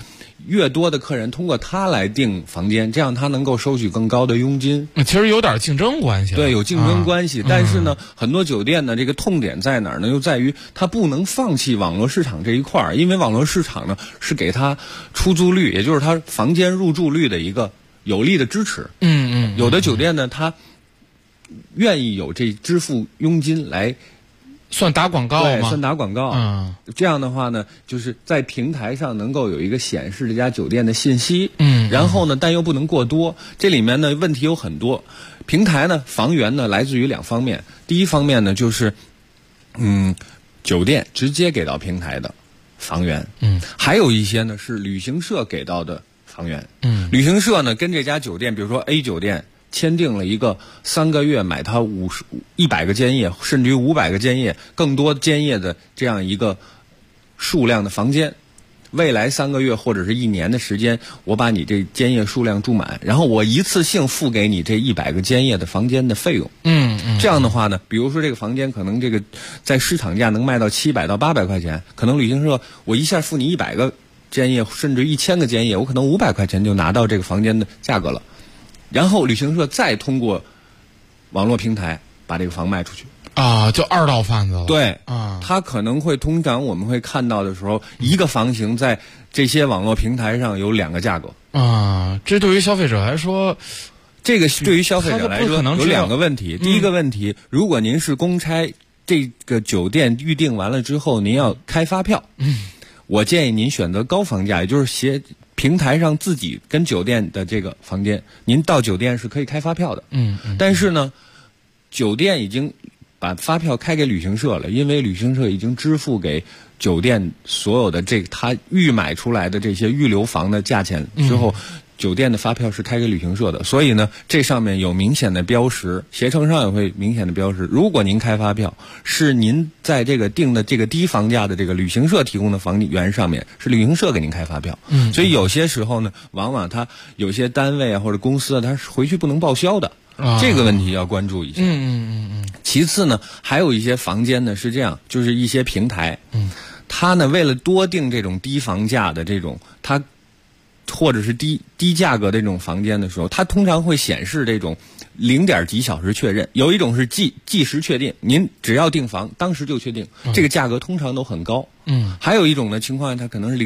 越多的客人通过他来订房间，这样他能够收取更高的佣金。 其实有点竞争关系。 对，有竞争关系。但是呢，很多酒店呢，这个痛点在哪儿呢？又在于他不能放弃网络市场这一块儿，因为网络市场呢是给他出租率，也就是他房间入住率的一个有力的支持。有的酒店呢，他愿意有这支付佣金来。 算打广告吗？ 对，算打广告。这样的话呢，就是在平台上能够有一个显示这家酒店的信息。然后呢，但又不能过多。这里面呢，问题有很多。平台呢，房源呢，来自于2方面。第一方面呢，就是酒店直接给到平台的房源。还有一些呢是旅行社给到的房源。旅行社呢跟这家酒店，比如说 A 酒店。签订了一个3个月买它100个间页，甚至于500个间页，更多间页的这样一个数量的房间。未来3个月或者是1年的时间，我把你这间页数量住满，然后我一次性付给你这100个间页的房间的费用。这样的话呢，比如说这个房间可能这个在市场价能卖到700到800块钱，可能旅行社我一下付你100个间页，甚至1000个间页，我可能500块钱就拿到这个房间的价格了。然后旅行社再通过网络平台把这个房卖出去就2道贩子了。 对他可能会通常我们会看到的时候，一个房型在这些网络平台上有2个价格这对于消费者来说， 这个对于消费者来说有2个问题。第一个问题，如果您是公差，这个酒店预订完了之后，您要开发票，我建议您选择高房价，也就是平台上自己跟酒店的这个房间，您到酒店是可以开发票的。但是呢，酒店已经把发票开给旅行社了，因为旅行社已经支付给酒店所有的他预买出来的这些预留房的价钱之后，酒店的发票是开给旅行社的。所以呢，这上面有明显的标识，携程上也会明显的标识。如果您开发票是您在这个订的这个低房价的这个旅行社提供的房源上面，是旅行社给您开发票。所以有些时候呢，往往他有些单位或者公司他是回去不能报销的。这个问题要关注一下。其次呢，还有一些房间呢是这样，就是一些平台，他呢为了多订这种低房价的这种他或者是低价格的这种房间的时候，它通常会显示这种0.几小时确认。有一种是即时确定，您只要订房当时就确定，这个价格通常都很高。还有一种的情况下，它可能是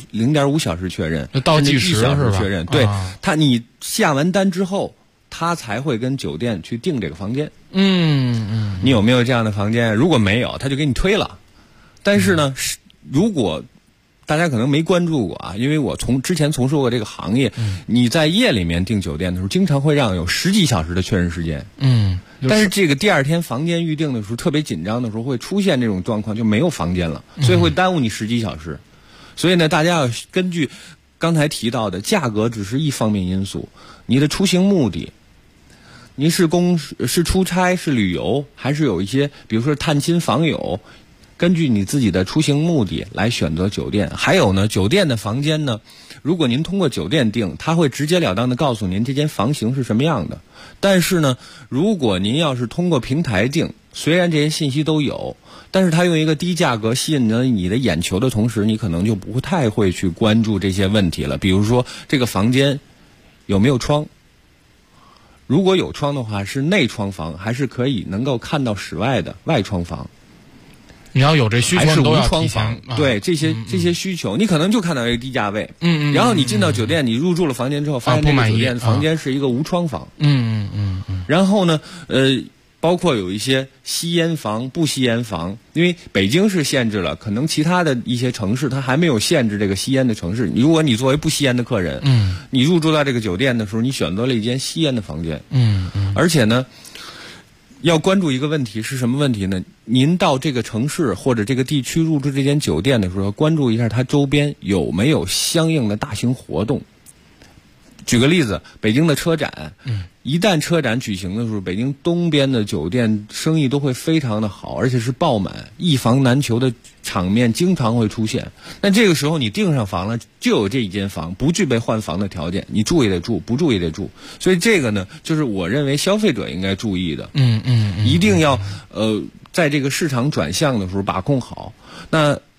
0.5小时确认， 倒计时 1小时确认。对， 他你下完单之后，他才会跟酒店去订这个房间。你有没有这样的房间？如果没有，他就给你推了。但是呢，如果大家可能没关注过因为我之前从事过这个行业，你在夜里面订酒店的时候，经常会让有10几小时的确认时间。但是这个第2天房间预订的时候，特别紧张的时候，会出现这种状况，就没有房间了，所以会耽误你10几小时。所以呢，大家要根据刚才提到的，价格只是一方面因素，你的出行目的，您是出差是旅游，还是有一些比如说探亲访友，根据你自己的出行目的来选择酒店。还有呢，酒店的房间呢，如果您通过酒店订，他会直截了当的告诉您这间房型是什么样的。但是呢，如果您要是通过平台订，虽然这些信息都有，但是他用一个低价格吸引了你的眼球的同时，你可能就不太会去关注这些问题了。比如说这个房间有没有窗，如果有窗的话是内窗房，还是可以能够看到室外的外窗房。 你要有这需求， 还是无窗房？对，这些需求，你可能就看到一个低价位，然后你进到酒店，你入住了房间之后，发现这个酒店房间是一个无窗房，然后呢，包括有一些吸烟房、不吸烟房，因为北京是限制了，可能其他的一些城市它还没有限制这个吸烟的城市。如果你作为不吸烟的客人，你入住到这个酒店的时候，你选择了一间吸烟的房间，而且呢，要关注一个问题是什么问题呢？您到这个城市或者这个地区入住这间酒店的时候，关注一下它周边有没有相应的大型活动。举个例子，北京的车展，一旦车展举行的时候，北京东边的酒店生意都会非常的好，而且是爆满，一房难求的场面经常会出现。那这个时候你订上房了，就有这一间房，不具备换房的条件，你住也得住，不住也得住。所以这个呢，就是我认为消费者应该注意的。一定要在这个市场转向的时候把控好。那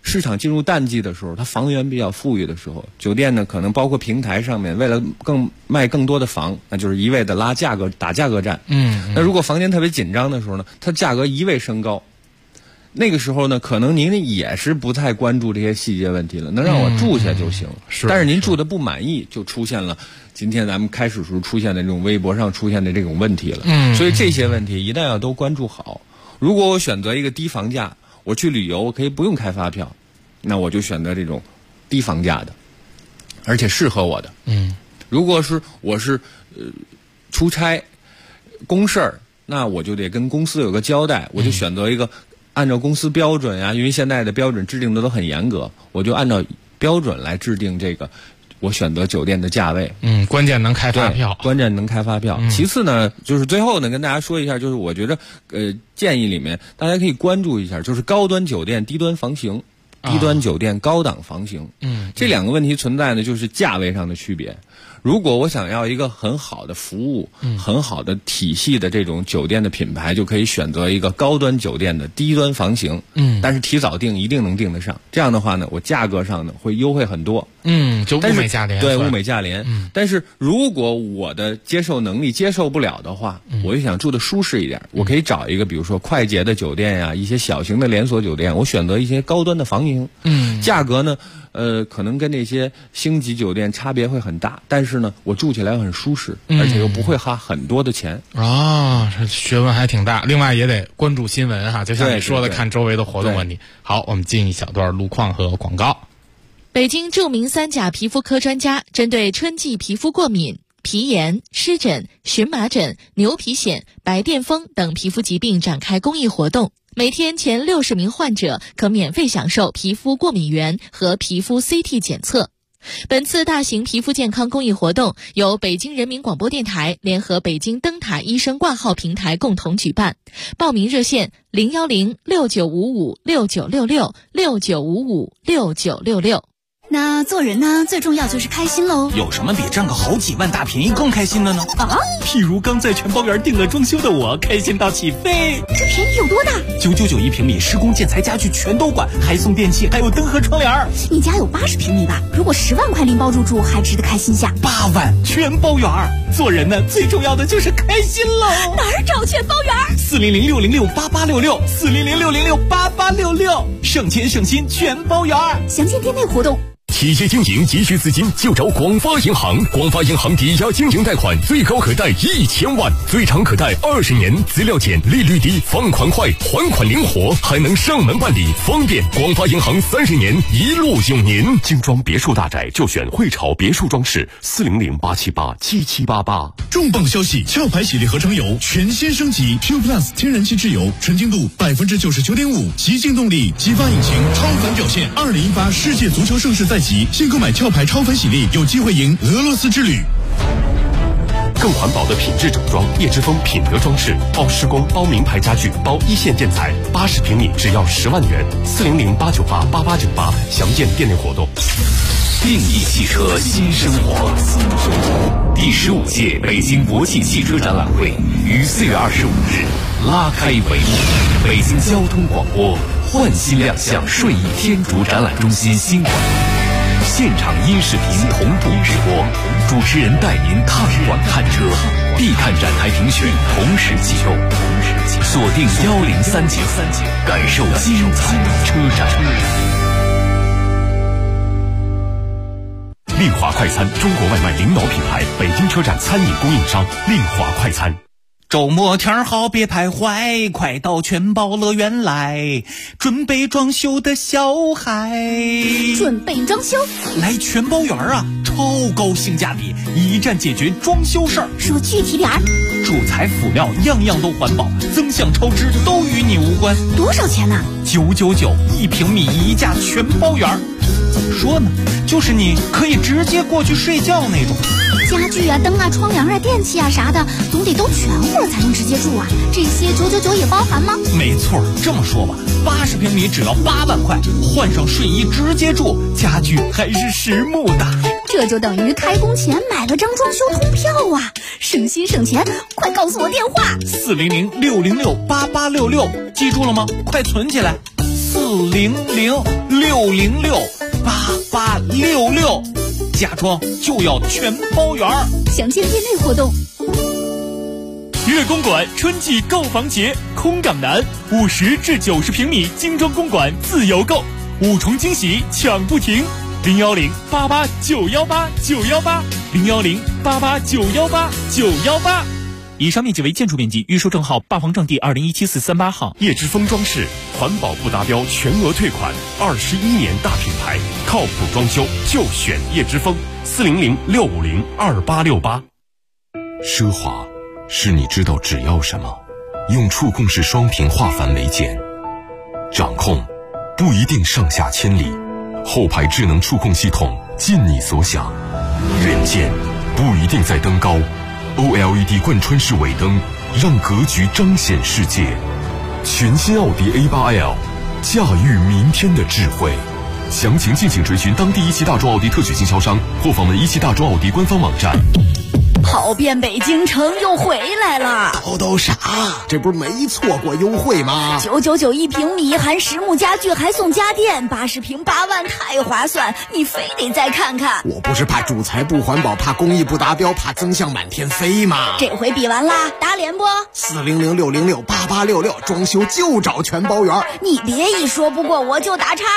市场进入淡季的时候，它房源比较富裕的时候，酒店呢可能包括平台上面为了卖更多的房，那就是一味的拉价格打价格战。那如果房间特别紧张的时候呢，它价格一味升高。那个时候呢，可能您也是不太关注这些细节问题了，能让我住下就行。但是您住的不满意，就出现了今天咱们开始时候出现的这种微博上出现的这种问题了。所以这些问题一定要都关注好。如果我选择一个低房价，我去旅游，我可以不用开发票，那我就选择这种低房价的，而且适合我的。如果是我是出差公事儿，那我就得跟公司有个交代，我就选择一个按照公司标准呀，因为现在的标准制定的都很严格，我就按照标准来制定这个我选择酒店的价位。 关键能开发票， 关键能开发票。其次呢，就是最后呢跟大家说一下，就是我觉得建议里面大家可以关注一下，就是高端酒店低端房型，低端酒店高档房型。这两个问题存在呢，就是价位上的区别。如果我想要一个很好的服务，很好的体系的这种酒店的品牌，就可以选择一个高端酒店的低端房型。但是提早订一定能订得上。这样的话呢，我价格上呢会优惠很多。 就物美价廉。 对，物美价廉。但是如果我的接受能力接受不了的话，我就想住的舒适一点，我可以找一个比如说快捷的酒店呀，一些小型的连锁酒店，我选择一些高端的房型。价格呢可能跟那些星级酒店差别会很大，但是呢我住起来很舒适，而且又不会花很多的钱。 这学问还挺大。另外也得关注新闻哈，就像你说的，看周围的活动问题。好，我们进一小段路况和广告。 北京著名3甲皮肤科专家针对春季皮肤过敏、皮炎、湿疹、荨麻疹、牛皮癣、白癜风等皮肤疾病展开公益活动，每天前60名患者可免费享受皮肤过敏原和皮肤 CT 检测。本次大型皮肤健康公益活动由北京人民广播电台联合北京灯塔医生挂号平台共同举办，报名热线010-6955-6966 那做人呢，最重要就是开心喽。 有什么比赚个好几万大便宜更开心的呢？譬如刚在全包园订了装修的我，开心到起飞。 这便宜有多大 ？999一平米，施工建材家具全都管，还送电器，还有灯和窗帘。 你家有80平米吧？如果10万块拎包入住，还值得开心下。 8万全包园。做人呢，最重要的就是开心喽。 哪儿找全包园 ？400-606-8866，400-606-8866，省钱省心全包园。 详见店内活动。 企业经营急需资金，就找广发银行。广发银行抵押经营贷款最高可贷1000万，最长可贷20年，资料简，利率低，放款快，还款灵活，还能上门办理，方便。广发银行30年一路有您。 精装别墅大宅就选汇潮别墅装饰，400-878-7788。 重磅消息！壳牌喜力合成油全新升级 ，Pure Plus 天然气质油，纯净度99.5%，极净动力，激发引擎，超凡表现。2018世界足球盛世在即，现购买壳牌超凡喜力，有机会赢俄罗斯之旅。 更环保的品质整装，叶之峰品德装饰，包施工，包名牌家具，包一线建材，80平米只要10万元，400-898-8898，详见店内活动。 定义汽车新生活。第15届北京国际汽车展览会于4月25日拉开帷幕。北京交通广播焕新亮相顺义天竺展览中心新馆，现场音视频同步直播，主持人带您踏馆看车，必看展台评选同时启动，锁定1039，感受精彩车展。 令华快餐，中国外卖领导品牌，北京车站餐饮供应商，令华快餐。 周末天好别徘徊，快到全包乐园来，准备装修的小孩。 准备装修？ 来全包园啊，超高性价比，一站解决装修事儿。 说具体点儿。 主材辅料样样都环保，增项超支都与你无关。 多少钱呢 ？999一平米一价全包园。怎么说呢？就是你可以直接过去睡觉那种。 家具啊、灯啊、窗帘啊、电器啊啥的，总得都全乎了才能直接住啊。这些999也包含吗？ 没错，这么说吧，80平米只要8万块，换上睡衣直接住，家具还是实木的。 这就等于开工前买了张装修通票啊，省心省钱！快告诉我电话： 400-606-8866，记住了吗？快存起来。 400-606-8866，家装就要全包圆。 详见店内活动。 粤公馆春季购房节，空港南50至90平米精装公馆自由购，5重惊喜抢不停。010-88-918-918，010-88-918-918。以上面积为建筑面积，预售证号霸房证第2017-438号。 叶之峰装饰，环保不达标全额退款，21年大品牌，靠谱装修就选叶之峰。400-650-2868。 奢华是你知道只要什么，用触控式双屏画繁为简。掌控不一定上下千里，后排智能触控系统尽你所想。远见不一定在登高，OLED 贯穿式尾灯让格局彰显世界。全新奥迪 A8L， 驾驭明天的智慧。详情敬请追寻当地一汽大众奥迪特许经销商，或访问一汽大众奥迪官方网站。 跑遍北京城又回来了， 都啥？这不是没错过优惠吗 ？999一平米，含实木家具还送家电，80平8万，太划算！你非得再看看。 我不是怕主材不环保，怕工艺不达标，怕增项满天飞吗？ 这回比完啦，打脸不 ？400-606-8866，装修就找全包圆。 你别一说不过我就打岔。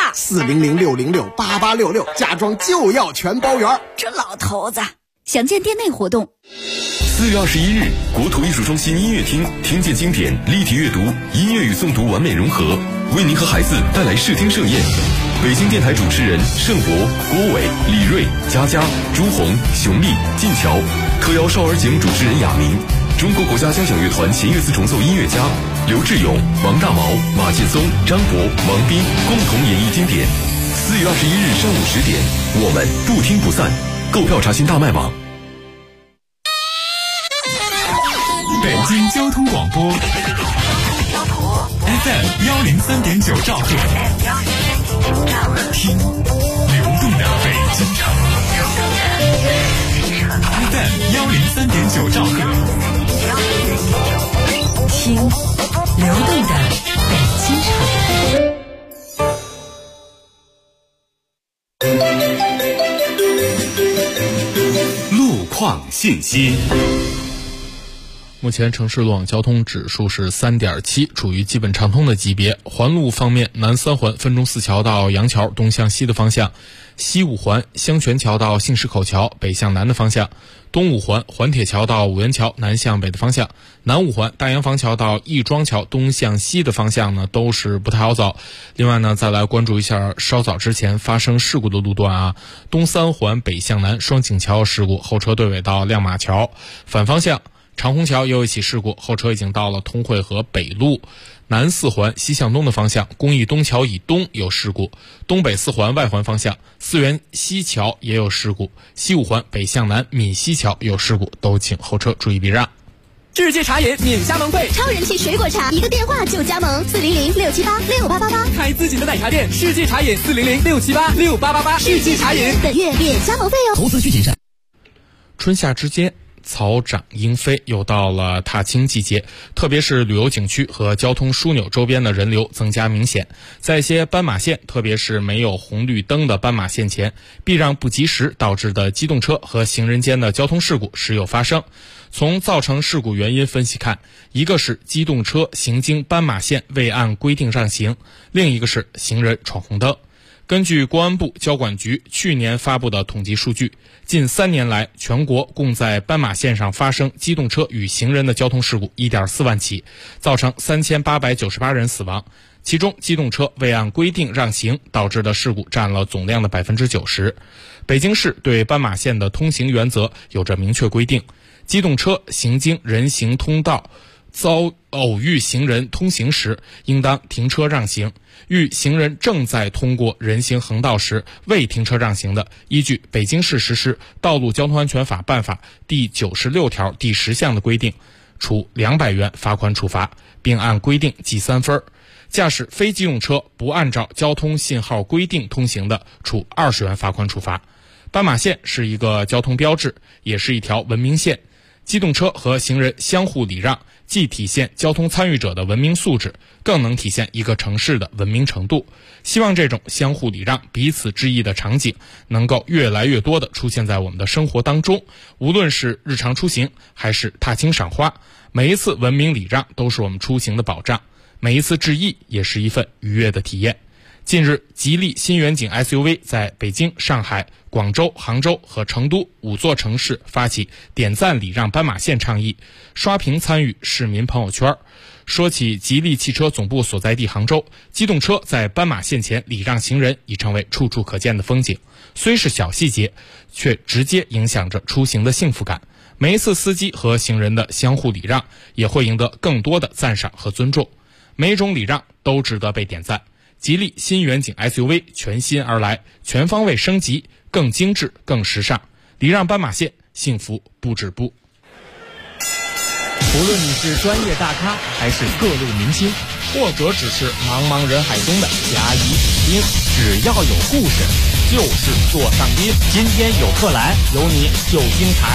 400-606-8866，家装就要全包圆。 这老头子。详见店内活动。 4月21日，国土艺术中心音乐厅，听见经典，立体阅读，音乐与诵读完美融合，为您和孩子带来视听盛宴。北京电台主持人盛博、郭伟、李锐、佳佳、朱红、熊丽、晋桥，特邀少儿节目主持人亚明，中国国家交响乐团弦乐四重奏音乐家刘志勇、王大毛、马劲松、张博、王斌共同演绎经典。4月21日上午10点，我们不听不散。购票查询大麦网。 北京交通广播 FM 103.9兆赫，听流动的北京城。FM 103.9兆赫， 听流动的北京城。 信息。 目前城市路网交通指数是3.7，处于基本畅通的级别。环路方面，南三环分钟寺桥到杨桥东向西的方向，西五环香泉桥到杏石口桥北向南的方向，东五环环铁桥到五元桥南向北的方向，南五环大洋坊桥到亦庄桥东向西的方向呢，都是不太好走。另外呢，再来关注一下稍早之前发生事故的路段啊，东三环北向南双井桥事故，后车队尾到亮马桥，反方向长虹桥也有一起事故，后车已经到了通惠河北路。南四环西向东的方向，公益东桥以东有事故，东北四环外环方向四元西桥也有事故，西五环北向南闽西桥有事故，都请后车注意避让。 世界茶饮免加盟费， 超人气水果茶，一个电话就加盟，400-678-6888， 开自己的奶茶店，世界茶饮400-678-6888，世界茶饮本月免加盟费哦。 投资需谨慎。 春夏之间草长莺飞，又到了踏青季节，特别是旅游景区和交通枢纽周边的人流增加明显。在一些斑马线，特别是没有红绿灯的斑马线前，避让不及时导致的机动车和行人间的交通事故时有发生。从造成事故原因分析看，一个是机动车行经斑马线未按规定让行，另一个是行人闯红灯。根据公安部交管局去年发布的统计数据，近3年来，全国共在斑马线上发生机动车与行人的交通事故 1.4 万起，造成3898人死亡，其中机动车未按规定让行导致的事故占了总量的 90%。北京市对斑马线的通行原则有着明确规定，机动车行经人行通道遭偶遇行人通行时，应当停车让行；遇行人正在通过人行横道时未停车让行的，依据北京市实施《道路交通安全法》办法第96条第10项的规定，处200元罚款处罚，并按规定记3分。驾驶非机动车不按照交通信号规定通行的，处20元罚款处罚。斑马线是一个交通标志，也是一条文明线，机动车和行人相互礼让， 既体现交通参与者的文明素质，更能体现一个城市的文明程度。希望这种相互礼让、彼此致意的场景能够越来越多地出现在我们的生活当中，无论是日常出行还是踏青赏花，每一次文明礼让都是我们出行的保障，每一次致意也是一份愉悦的体验。近日，吉利新远景 SUV 在北京、上海、广州、杭州和成都5座城市发起点赞礼让斑马线倡议，刷屏参与市民朋友圈。说起吉利汽车总部所在地杭州，机动车在斑马线前礼让行人已成为处处可见的风景。虽是小细节，却直接影响着出行的幸福感。每一次司机和行人的相互礼让，也会赢得更多的赞赏和尊重。每一种礼让都值得被点赞。吉利新远景 SUV 全新而来，全方位升级，更精致更时尚。礼让斑马线，幸福不止步。 无论你是专业大咖还是各路明星，或者只是茫茫人海中的甲乙丙丁，只要有故事就是座上宾。今天有客来，有你就精彩。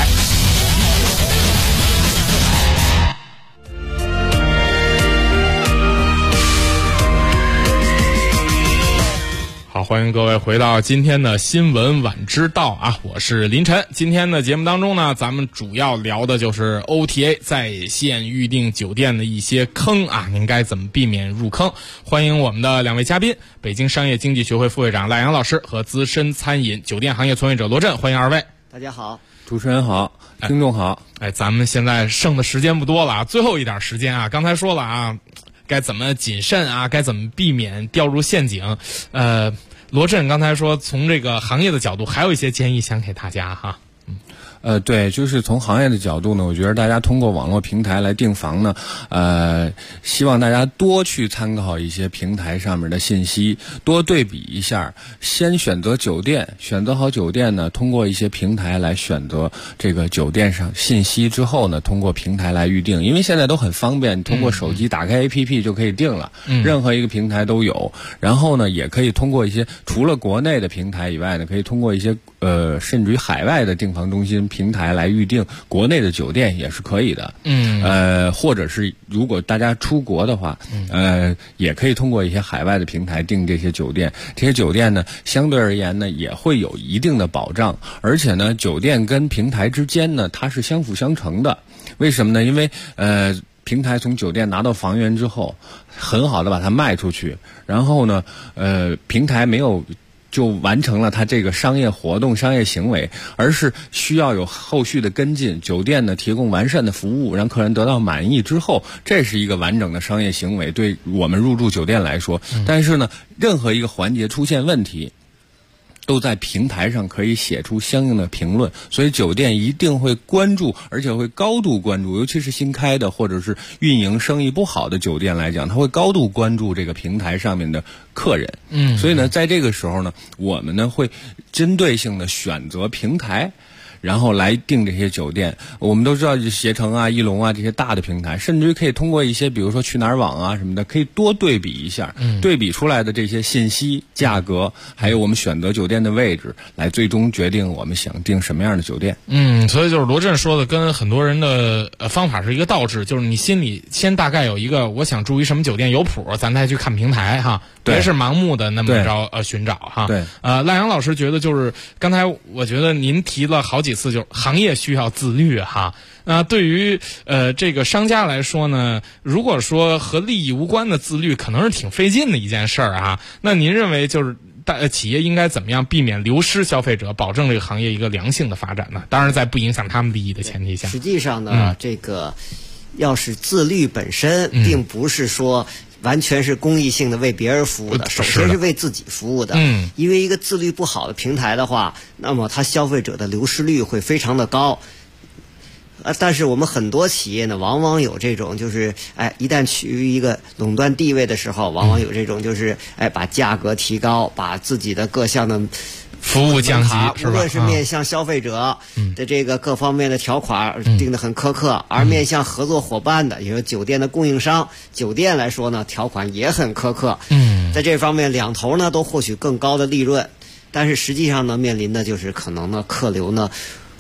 好，欢迎各位回到今天的新闻晚知道啊，我是林晨。今天的节目当中呢，咱们主要聊的就是 OTA 在线预订酒店的一些坑啊，您该怎么避免入坑？欢迎我们的2位嘉宾，北京商业经济学会副会长赖阳老师和资深餐饮酒店行业从业者罗振，欢迎2位。 大家好， 主持人好，听众好。 咱们现在剩的时间不多了啊，最后一点时间啊，刚才说了啊，该怎么谨慎啊，该怎么避免掉入陷阱。罗振刚才说从这个行业的角度还有一些建议想给大家哈。 对，就是从行业的角度呢，我觉得大家通过网络平台来订房呢，希望大家多去参考一些平台上面的信息，多对比一下。先选择酒店，选择好酒店呢，通过一些平台来选择这个酒店上信息之后呢，通过平台来预订，因为现在都很方便，通过手机打开 APP 就可以订了，任何一个平台都有。然后呢，也可以通过一些除了国内的平台以外呢，可以通过一些甚至于海外的订房中心平台来预订国内的酒店也是可以的。或者是如果大家出国的话，也可以通过一些海外的平台订这些酒店。这些酒店呢，相对而言呢，也会有一定的保障，而且呢，酒店跟平台之间呢，它是相辅相成的。为什么呢？因为平台从酒店拿到房源之后，很好的把它卖出去，然后呢，平台没有就完成了它这个商业活动、商业行为，而是需要有后续的跟进。酒店呢提供完善的服务，让客人得到满意之后，这是一个完整的商业行为，对我们入住酒店来说。但是呢，任何一个环节出现问题，都在平台上可以写出相应的评论，所以酒店一定会关注，而且会高度关注，尤其是新开的或者是运营生意不好的酒店来讲，他会高度关注这个平台上面的客人。所以呢，在这个时候呢，我们呢会针对性的选择平台，然后来订这些酒店。我们都知道携程啊、一龙啊这些大的平台，甚至于可以通过一些比如说去哪儿网啊什么的，可以多对比一下，对比出来的这些信息、价格，还有我们选择酒店的位置，来最终决定我们想订什么样的酒店。 所以就是罗振说的跟很多人的方法是一个倒置，就是你心里先大概有一个我想住一什么酒店有谱，咱再去看平台哈，别是盲目的那么着寻找哈。 对， 赖阳老师觉得就是刚才我觉得您提了好几次，就是行业需要自律哈。对于这个商家来说呢，如果说和利益无关的自律，可能是挺费劲的一件事儿啊。那您认为就是企业应该怎么样避免流失消费者，保证这个行业一个良性的发展呢？当然在不影响他们利益的前提下。 实际上呢，这个要是自律本身，并不是说完全是公益性的为别人服务的，首先是为自己服务的。因为一个自律不好的平台的话，那么它消费者的流失率会非常的高。但是我们很多企业呢，往往有这种就是一旦处于一个垄断地位的时候，往往有这种就是把价格提高，把自己的各项的服务降级， 无论是面向消费者的这个各方面的条款定得很苛刻，而面向合作伙伴的，也就是酒店的供应商、酒店来说呢，条款也很苛刻。在这方面两头呢都获取更高的利润，但是实际上呢，面临的就是可能呢客流呢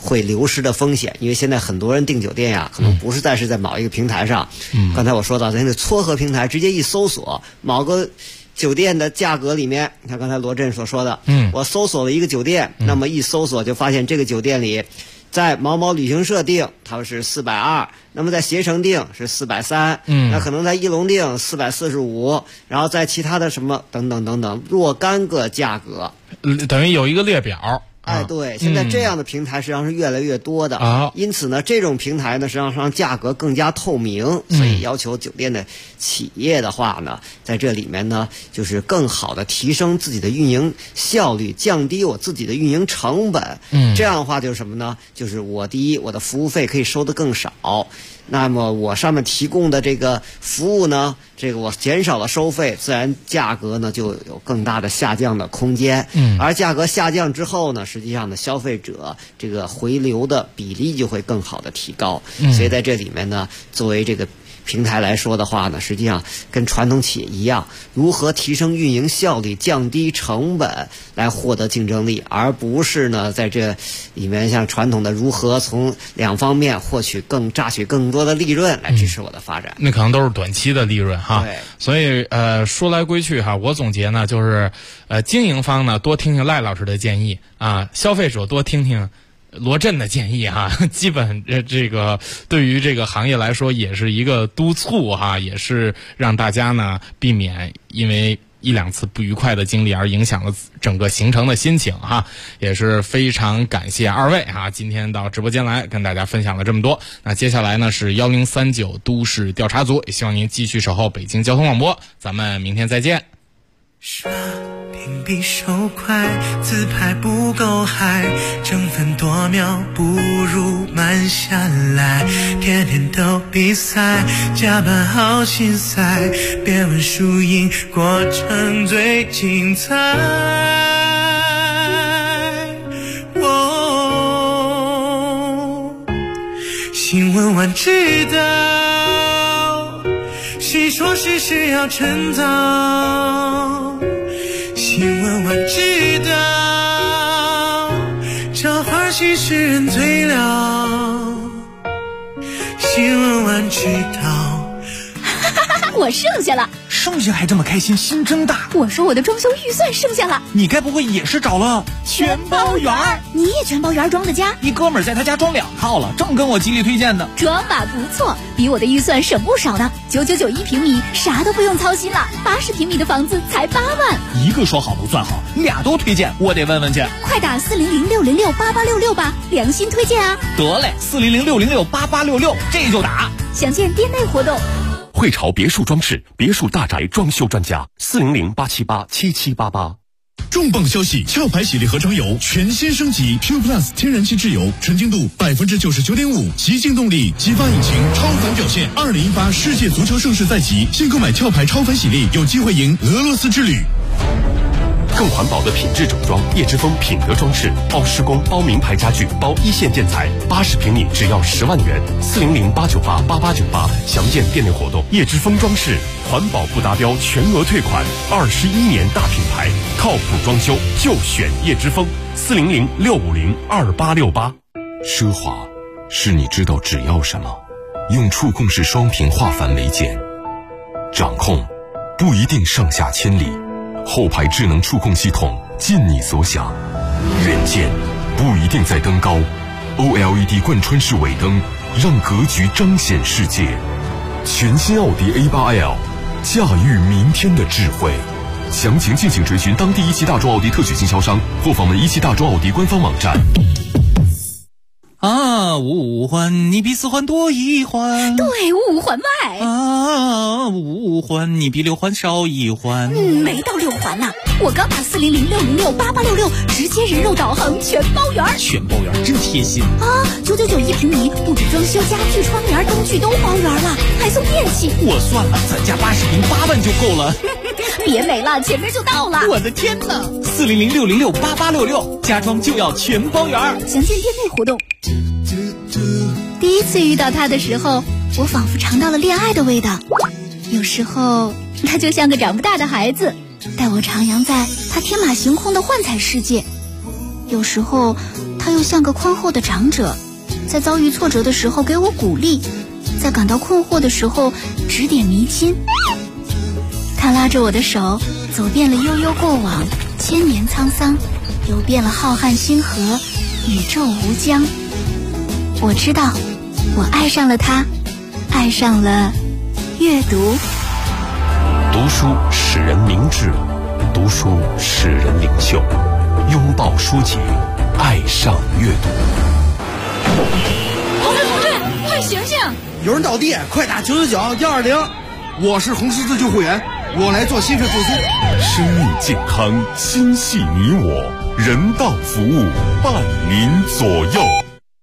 会流失的风险。因为现在很多人订酒店呀，可能不是在某一个平台上。刚才我说到咱那撮合平台，直接一搜索某个酒店的价格里面，你看刚才罗振所说的，我搜索了一个酒店，那么一搜索就发现这个酒店里，在某某旅行社订它是420，那么在携程订是430，那可能在一龙订445，然后在其他的什么等等等等若干个价格， 等于有一个列表。 哎，对，现在这样的平台实际上是越来越多的因此呢，这种平台呢，实际上让价格更加透明，所以要求酒店的企业的话呢，在这里面呢，就是更好的提升自己的运营效率，降低我自己的运营成本。这样的话就是什么呢？就是第一，我的服务费可以收得更少。那么我上面提供的这个服务呢，这个我减少了收费，自然价格呢就有更大的下降的空间。而价格下降之后呢，实际上呢，消费者这个回流的比例就会更好的提高。所以在这里面呢，作为这个平台来说的话呢，实际上跟传统企业一样，如何提升运营效率、降低成本来获得竞争力，而不是呢在这里面像传统的如何从两方面榨取更多的利润来支持我的发展。 那可能都是短期的利润哈。 对。 所以说来归去哈，我总结呢就是经营方呢多听听赖老师的建议啊，消费者多听听罗振的建议哈，基本这个对于这个行业来说也是一个督促哈，也是让大家呢避免因为一两次不愉快的经历而影响了整个行程的心情哈，也是非常感谢二位哈，今天到直播间来跟大家分享了这么多。那接下来呢是1039都市调查组，也希望您继续守候北京交通广播，咱们明天再见。 刷屏比手快，自拍不够嗨，争分夺秒不如慢下来，天天都比赛，加班好心塞，别问输赢，过程最精彩。新闻晚知道，谁说事实要趁早，新闻晚知道，这花絮使人醉了，新闻晚知道。 我剩下了， 剩下还这么开心，心真大。 我说我的装修预算剩下了， 你该不会也是找了全包园？你也全包园装的家？ 一哥们儿在他家装2套了，正跟我极力推荐的。 装吧不错，比我的预算省不少呢。9991平米，啥都不用操心了。80平米的房子才8万。 一个说好不算好，俩都推荐，我得问问去。 快打400-606-8866吧，良心推荐啊！ 得嘞，400-606-8866，这就打。 详见店内活动。 汇潮别墅装饰，别墅大宅装修专家，400-878-7788。 重磅消息！壳牌洗涤合成油全新升级 Q Plus 天然气质油，纯净度99.5%，极净动力，激发引擎，超凡表现。2018世界足球盛世在即，现购买壳牌超凡洗涤，有机会赢俄罗斯之旅。 更环保的品质整装，叶之峰品德装饰，包施工，包名牌家具，包一线建材，80平米只要10万元，400-898-8898，详见店内活动。叶之峰装饰，环保不达标全额退款，21年大品牌，靠谱装修就选叶之峰，400-650-2868。 奢华是你知道只要什么，用触控式双屏化繁为简，掌控不一定上下千里，后排智能触控系统尽你所想，远见不一定在登高， OLED 贯穿式尾灯让格局彰显世界。全新奥迪 A8L， 驾驭明天的智慧。详情敬请追寻当地17大中奥迪特许经销商或访问17大中奥迪官方网站。 啊，五环你比4环多1环， 对，5环外。 啊，5环你比6环少1环。 没到6环呢，我刚打400-606-8866，直接人肉导航全包圆。 全包圆真贴心啊！9991平米，不止装修、家具、窗帘、灯具都包圆了，还送电器。 我算了，咱家80平8万就够了。 别美了，前面就到了。 我的天哪！400-606-8866，家装就要全包圆。 详见店内活动。第一次遇到他的时候，我仿佛尝到了恋爱的味道。有时候他就像个长不大的孩子，带我徜徉在他天马行空的幻彩世界。有时候他又像个宽厚的长者，在遭遇挫折的时候给我鼓励，在感到困惑的时候指点迷津。他拉着我的手，走遍了悠悠过往，千年沧桑，游遍了浩瀚星河，宇宙无疆。我知道，我爱上了他，爱上了阅读。 读书使人明智，读书使人领袖。拥抱书籍，爱上阅读。 同志，快醒醒！ 有人倒地，快打999-120。我是红十字救护员，我来做心肺复苏。 生命健康，心系你我，人道服务伴您左右。